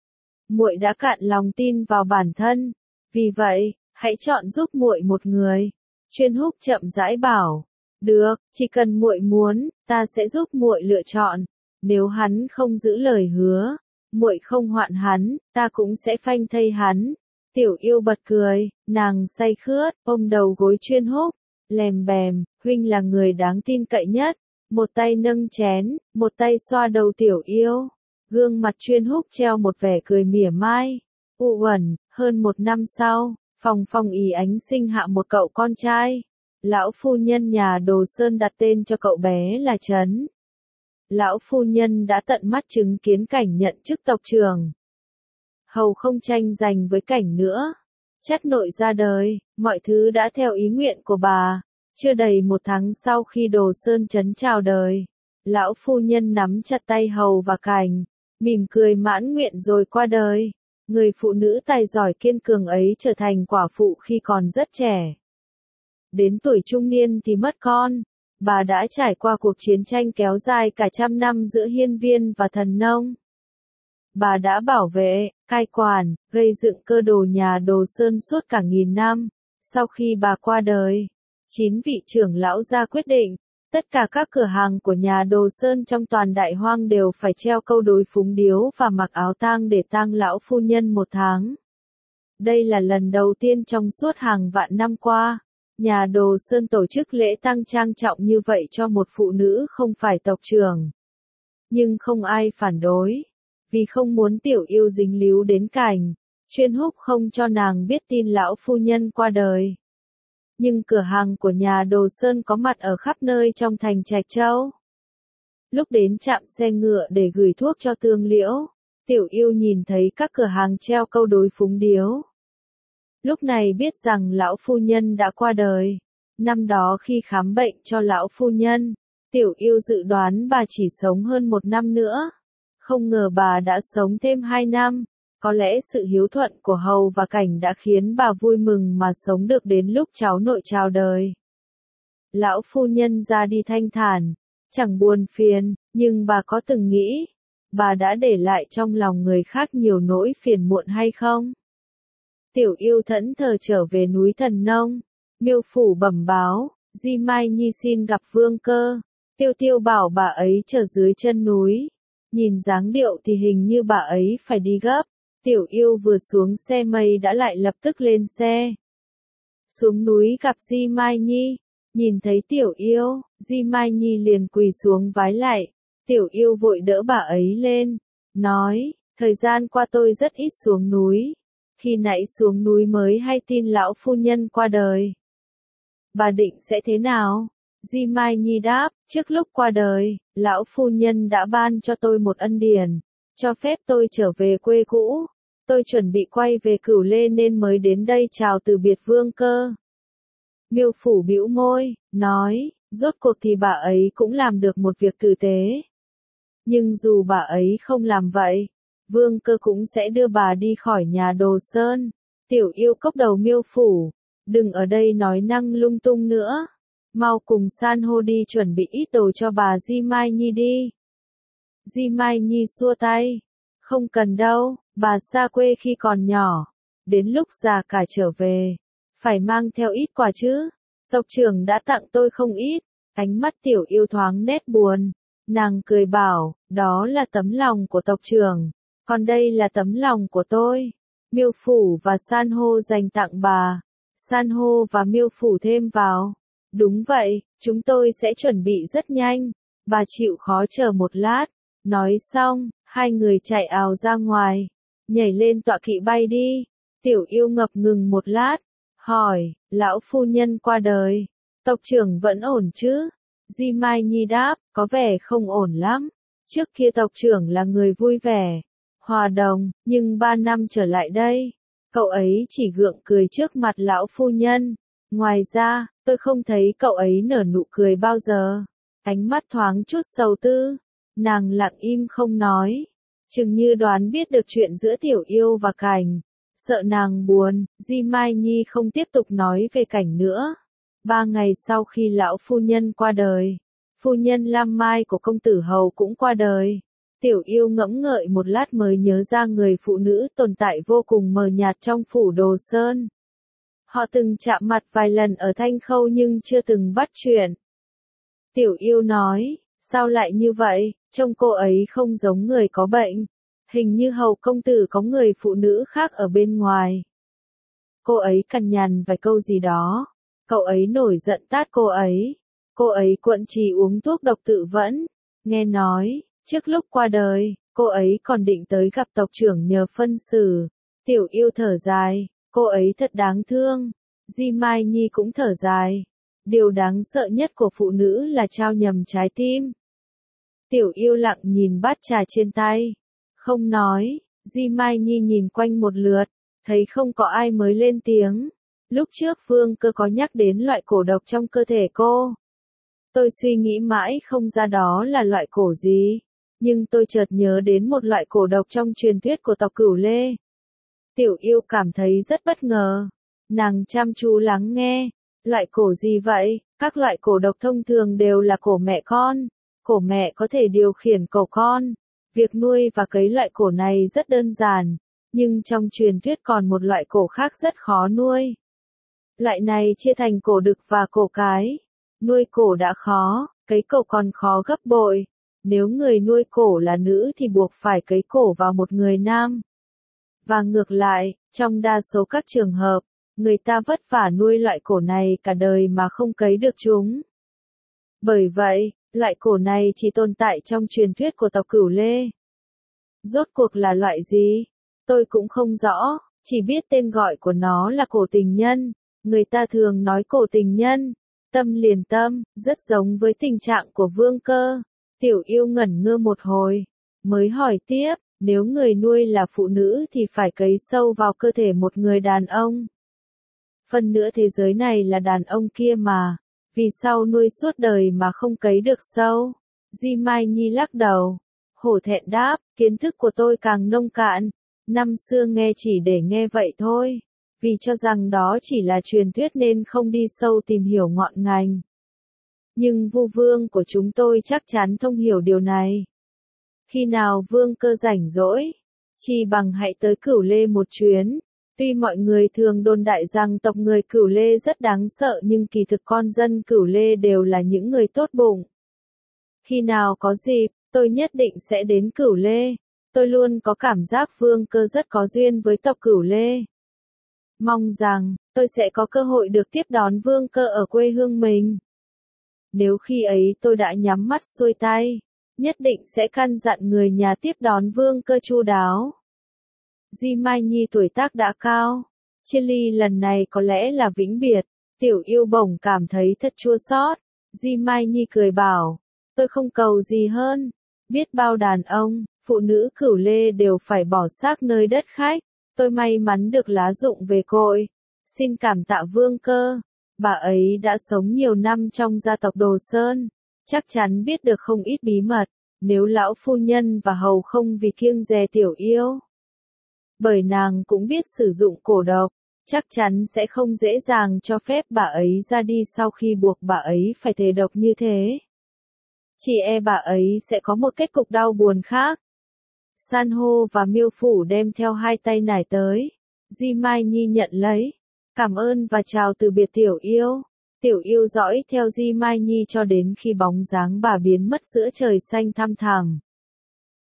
Muội đã cạn lòng tin vào bản thân, vì vậy, hãy chọn giúp muội một người. Chuyên Húc chậm rãi bảo, được, chỉ cần muội muốn, ta sẽ giúp muội lựa chọn. Nếu hắn không giữ lời hứa, muội không hoạn hắn, ta cũng sẽ phanh thây hắn. Tiểu Yêu bật cười, nàng say khướt, ôm đầu gối Chuyên Húc, lèm bèm, huynh là người đáng tin cậy nhất. Một tay nâng chén, một tay xoa đầu Tiểu Yêu. Gương mặt Chuyên Húc treo một vẻ cười mỉa mai. U uẩn, hơn một năm sau, Phong Phong Ý Ánh sinh hạ một cậu con trai. Lão phu nhân nhà Đồ Sơn đặt tên cho cậu bé là Trấn. Lão phu nhân đã tận mắt chứng kiến cảnh nhận chức tộc trưởng. Hầu không tranh giành với cảnh nữa. Chắt nội ra đời, mọi thứ đã theo ý nguyện của bà. Chưa đầy một tháng sau khi Đồ Sơn Trấn chào đời, lão phu nhân nắm chặt tay Hầu và Cảnh, mỉm cười mãn nguyện rồi qua đời. Người phụ nữ tài giỏi kiên cường ấy trở thành quả phụ khi còn rất trẻ. Đến tuổi trung niên thì mất con. Bà đã trải qua cuộc chiến tranh kéo dài cả trăm năm giữa hiên viên và thần nông. Bà đã bảo vệ, cai quản, gây dựng cơ đồ nhà Đồ Sơn suốt cả nghìn năm. Sau khi bà qua đời, chín vị trưởng lão ra quyết định, tất cả các cửa hàng của nhà Đồ Sơn trong toàn Đại Hoang đều phải treo câu đối phúng điếu và mặc áo tang để tang lão phu nhân một tháng. Đây là lần đầu tiên trong suốt hàng vạn năm qua, nhà Đồ Sơn tổ chức lễ tang trang trọng như vậy cho một phụ nữ không phải tộc trưởng. Nhưng không ai phản đối, vì không muốn Tiểu Yêu dính líu đến Cảnh, Chuyên Húc không cho nàng biết tin lão phu nhân qua đời. Nhưng cửa hàng của nhà Đồ Sơn có mặt ở khắp nơi trong thành Trạch Châu. Lúc đến trạm xe ngựa để gửi thuốc cho Tương Liễu, Tiểu Yêu nhìn thấy các cửa hàng treo câu đối phúng điếu. Lúc này biết rằng lão phu nhân đã qua đời. Năm đó khi khám bệnh cho lão phu nhân, Tiểu Yêu dự đoán bà chỉ sống hơn một năm nữa. Không ngờ bà đã sống thêm hai năm. Có lẽ sự hiếu thuận của Hầu và Cảnh đã khiến bà vui mừng mà sống được đến lúc cháu nội chào đời. Lão phu nhân ra đi thanh thản, chẳng buồn phiền, nhưng bà có từng nghĩ, bà đã để lại trong lòng người khác nhiều nỗi phiền muộn hay không? Tiểu Yêu thẫn thờ trở về núi Thần Nông, Miêu phủ bẩm báo, Di Mai Nhi xin gặp Vương Cơ. Tiêu Tiêu bảo bà ấy chờ dưới chân núi. Nhìn dáng điệu thì hình như bà ấy phải đi gấp. Tiểu Yêu vừa xuống xe mây đã lại lập tức lên xe. Xuống núi gặp Di Mai Nhi, nhìn thấy Tiểu Yêu, Di Mai Nhi liền quỳ xuống vái lạy. Tiểu Yêu vội đỡ bà ấy lên, nói, thời gian qua tôi rất ít xuống núi. Khi nãy xuống núi mới hay tin lão phu nhân qua đời. Bà định sẽ thế nào? Di Mai Nhi đáp, trước lúc qua đời, lão phu nhân đã ban cho tôi một ân điển, cho phép tôi trở về quê cũ. Tôi chuẩn bị quay về Cửu Lê nên mới đến đây chào từ biệt Vương Cơ. Miêu phủ bĩu môi, nói, rốt cuộc thì bà ấy cũng làm được một việc tử tế. Nhưng dù bà ấy không làm vậy, Vương Cơ cũng sẽ đưa bà đi khỏi nhà Đồ Sơn. Tiểu Yêu cốc đầu Miêu phủ, đừng ở đây nói năng lung tung nữa. Mau cùng san hô đi chuẩn bị ít đồ cho bà Di Mai Nhi đi. Di Mai Nhi xua tay, không cần đâu, bà xa quê khi còn nhỏ, đến lúc già cả trở về, phải mang theo ít quà chứ. Tộc trưởng đã tặng tôi không ít. Ánh mắt Tiểu Yêu thoáng nét buồn, nàng cười bảo, đó là tấm lòng của tộc trưởng. Còn đây là tấm lòng của tôi. Miêu phủ và san hô dành tặng bà. San hô và miêu phủ thêm vào. Đúng vậy, chúng tôi sẽ chuẩn bị rất nhanh. Bà chịu khó chờ một lát. Nói xong, hai người chạy ào ra ngoài. Nhảy lên tọa kỵ bay đi. Tiểu Yêu ngập ngừng một lát. Hỏi, lão phu nhân qua đời. Tộc trưởng vẫn ổn chứ? Di Mai Nhi đáp, có vẻ không ổn lắm. Trước kia tộc trưởng là người vui vẻ, hòa đồng, nhưng ba năm trở lại đây, cậu ấy chỉ gượng cười trước mặt lão phu nhân. Ngoài ra, tôi không thấy cậu ấy nở nụ cười bao giờ. Ánh mắt thoáng chút sầu tư. Nàng lặng im không nói. Chừng như đoán biết được chuyện giữa Tiểu Yêu và Cảnh. Sợ nàng buồn, Di Mai Nhi không tiếp tục nói về Cảnh nữa. Ba ngày sau khi lão phu nhân qua đời, phu nhân Lam Mai của công tử hầu cũng qua đời. Tiểu Yêu ngẫm ngợi một lát mới nhớ ra người phụ nữ tồn tại vô cùng mờ nhạt trong phủ Đồ Sơn. Họ từng chạm mặt vài lần ở Thanh Khâu nhưng chưa từng bắt chuyện. Tiểu Yêu nói, sao lại như vậy, trông cô ấy không giống người có bệnh. Hình như hầu công tử có người phụ nữ khác ở bên ngoài. Cô ấy cằn nhằn vài câu gì đó. Cậu ấy nổi giận tát cô ấy. Cô ấy cuộn trì uống thuốc độc tự vẫn. Nghe nói, trước lúc qua đời, cô ấy còn định tới gặp tộc trưởng nhờ phân xử. Tiểu Yêu thở dài, cô ấy thật đáng thương. Di Mai Nhi cũng thở dài. Điều đáng sợ nhất của phụ nữ là trao nhầm trái tim. Tiểu Yêu lặng nhìn bát trà trên tay. Không nói, Di Mai Nhi nhìn quanh một lượt, thấy không có ai mới lên tiếng. Lúc trước Vương Cơ có nhắc đến loại cổ độc trong cơ thể cô. Tôi suy nghĩ mãi không ra đó là loại cổ gì, nhưng tôi chợt nhớ đến một loại cổ độc trong truyền thuyết của tộc Cửu Lê. Tiểu Yêu cảm thấy rất bất ngờ. Nàng chăm chú lắng nghe. Loại cổ gì vậy? Các loại cổ độc thông thường đều là cổ mẹ con. Cổ mẹ có thể điều khiển cổ con. Việc nuôi và cấy loại cổ này rất đơn giản, nhưng trong truyền thuyết còn một loại cổ khác rất khó nuôi. Loại này chia thành cổ đực và cổ cái. Nuôi cổ đã khó, cấy cổ còn khó gấp bội. Nếu người nuôi cổ là nữ thì buộc phải cấy cổ vào một người nam. Và ngược lại, trong đa số các trường hợp, người ta vất vả nuôi loại cổ này cả đời mà không cấy được chúng. Bởi vậy, loại cổ này chỉ tồn tại trong truyền thuyết của tộc Cửu Lê. Rốt cuộc là loại gì? Tôi cũng không rõ, chỉ biết tên gọi của nó là cổ tình nhân. Người ta thường nói cổ tình nhân, tâm liền tâm, rất giống với tình trạng của Vương Cơ. Tiểu Yêu ngẩn ngơ một hồi, mới hỏi tiếp, nếu người nuôi là phụ nữ thì phải cấy sâu vào cơ thể một người đàn ông. Phần nữa thế giới này là đàn ông kia mà, vì sao nuôi suốt đời mà không cấy được sâu? Di Mai Nhi lắc đầu, hổ thẹn đáp, kiến thức của tôi càng nông cạn, năm xưa nghe chỉ để nghe vậy thôi, vì cho rằng đó chỉ là truyền thuyết nên không đi sâu tìm hiểu ngọn ngành. Nhưng Vu Vương của chúng tôi chắc chắn thông hiểu điều này. Khi nào Vương Cơ rảnh rỗi, chi bằng hãy tới Cửu Lê một chuyến. Tuy mọi người thường đồn đại rằng tộc người Cửu Lê rất đáng sợ nhưng kỳ thực con dân Cửu Lê đều là những người tốt bụng. Khi nào có dịp, tôi nhất định sẽ đến Cửu Lê. Tôi luôn có cảm giác Vương Cơ rất có duyên với tộc Cửu Lê. Mong rằng, tôi sẽ có cơ hội được tiếp đón Vương Cơ ở quê hương mình. Nếu khi ấy tôi đã nhắm mắt xuôi tay, nhất định sẽ căn dặn người nhà tiếp đón Vương Cơ chu đáo. Di Mai Nhi tuổi tác đã cao, chia ly lần này có lẽ là vĩnh biệt. Tiểu Yêu bỗng cảm thấy thật chua xót. Di Mai Nhi cười bảo, tôi không cầu gì hơn. Biết bao đàn ông, phụ nữ Cửu Lê đều phải bỏ xác nơi đất khách. Tôi may mắn được lá dụng về cội. Xin cảm tạ Vương Cơ. Bà ấy đã sống nhiều năm trong gia tộc Đồ Sơn, chắc chắn biết được không ít bí mật. Nếu lão phu nhân và hầu không vì kiêng dè Tiểu Yêu, bởi nàng cũng biết sử dụng cổ độc, chắc chắn sẽ không dễ dàng cho phép bà ấy ra đi sau khi buộc bà ấy phải thề độc như thế. Chỉ e bà ấy sẽ có một kết cục đau buồn khác. San hô và miêu phủ đem theo hai tay nải tới. Di Mai Nhi nhận lấy. Cảm ơn và chào từ biệt Tiểu Yêu. Tiểu Yêu dõi theo Di Mai Nhi cho đến khi bóng dáng bà biến mất giữa trời xanh thăm thẳm.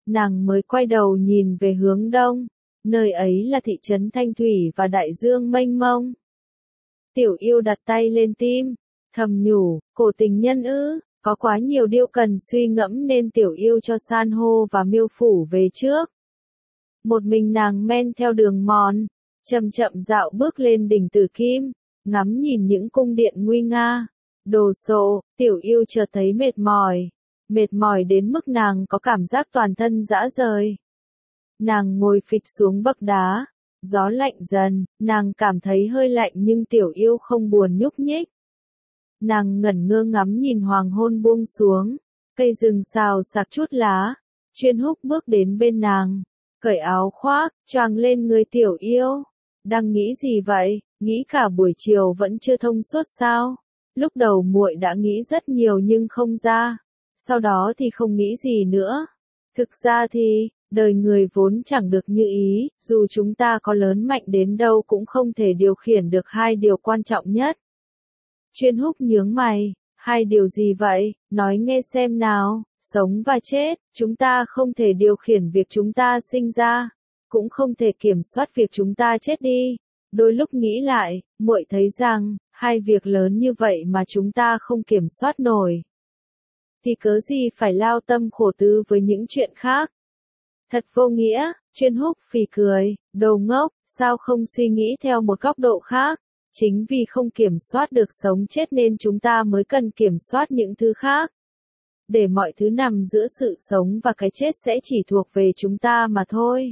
nàng mới quay đầu nhìn về hướng đông, nơi ấy là thị trấn Thanh Thủy và đại dương mênh mông. Tiểu Yêu đặt tay lên tim, thầm nhủ, cổ tình nhân ư, có quá nhiều điều cần suy ngẫm nên Tiểu Yêu cho san hô và miêu phủ về trước. Một mình nàng men theo đường mòn, chậm chậm dạo bước lên đỉnh Tử Kim, ngắm nhìn những cung điện nguy nga, đồ sộ. Tiểu Yêu chợt thấy mệt mỏi, mệt mỏi đến mức nàng có cảm giác toàn thân rã rời. Nàng ngồi phịch xuống bậc đá, gió lạnh dần, nàng cảm thấy hơi lạnh nhưng Tiểu Yêu không buồn nhúc nhích. Nàng ngẩn ngơ ngắm nhìn hoàng hôn buông xuống, cây rừng xào xạc chút lá. Chuyên Húc bước đến bên nàng, cởi áo khoác, choàng lên người Tiểu Yêu. Đang nghĩ gì vậy? Nghĩ cả buổi chiều vẫn chưa thông suốt sao? Lúc đầu muội đã nghĩ rất nhiều nhưng không ra, sau đó thì không nghĩ gì nữa. Thực ra thì, đời người vốn chẳng được như ý, dù chúng ta có lớn mạnh đến đâu cũng không thể điều khiển được hai điều quan trọng nhất. Chuyên Húc nhướng mày, hai điều gì vậy? Nói nghe xem nào. Sống và chết, chúng ta không thể điều khiển việc chúng ta sinh ra, cũng không thể kiểm soát việc chúng ta chết đi. Đôi lúc nghĩ lại, muội thấy rằng, hai việc lớn như vậy mà chúng ta không kiểm soát nổi, thì cớ gì phải lao tâm khổ tứ với những chuyện khác. Thật vô nghĩa. Chuyên Húc phì cười, đồ ngốc, sao không suy nghĩ theo một góc độ khác? Chính vì không kiểm soát được sống chết nên chúng ta mới cần kiểm soát những thứ khác. Để mọi thứ nằm giữa sự sống và cái chết sẽ chỉ thuộc về chúng ta mà thôi.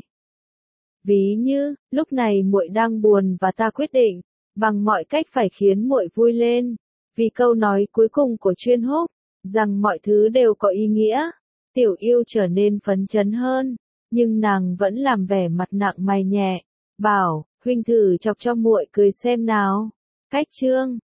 Ví như, lúc này muội đang buồn và ta quyết định, bằng mọi cách phải khiến muội vui lên. Vì câu nói cuối cùng của Chuyên Húc, rằng mọi thứ đều có ý nghĩa, Tiểu Yêu trở nên phấn chấn hơn, nhưng nàng vẫn làm vẻ mặt nặng mày nhẹ, bảo, huynh thử chọc cho muội cười xem nào. Cách chương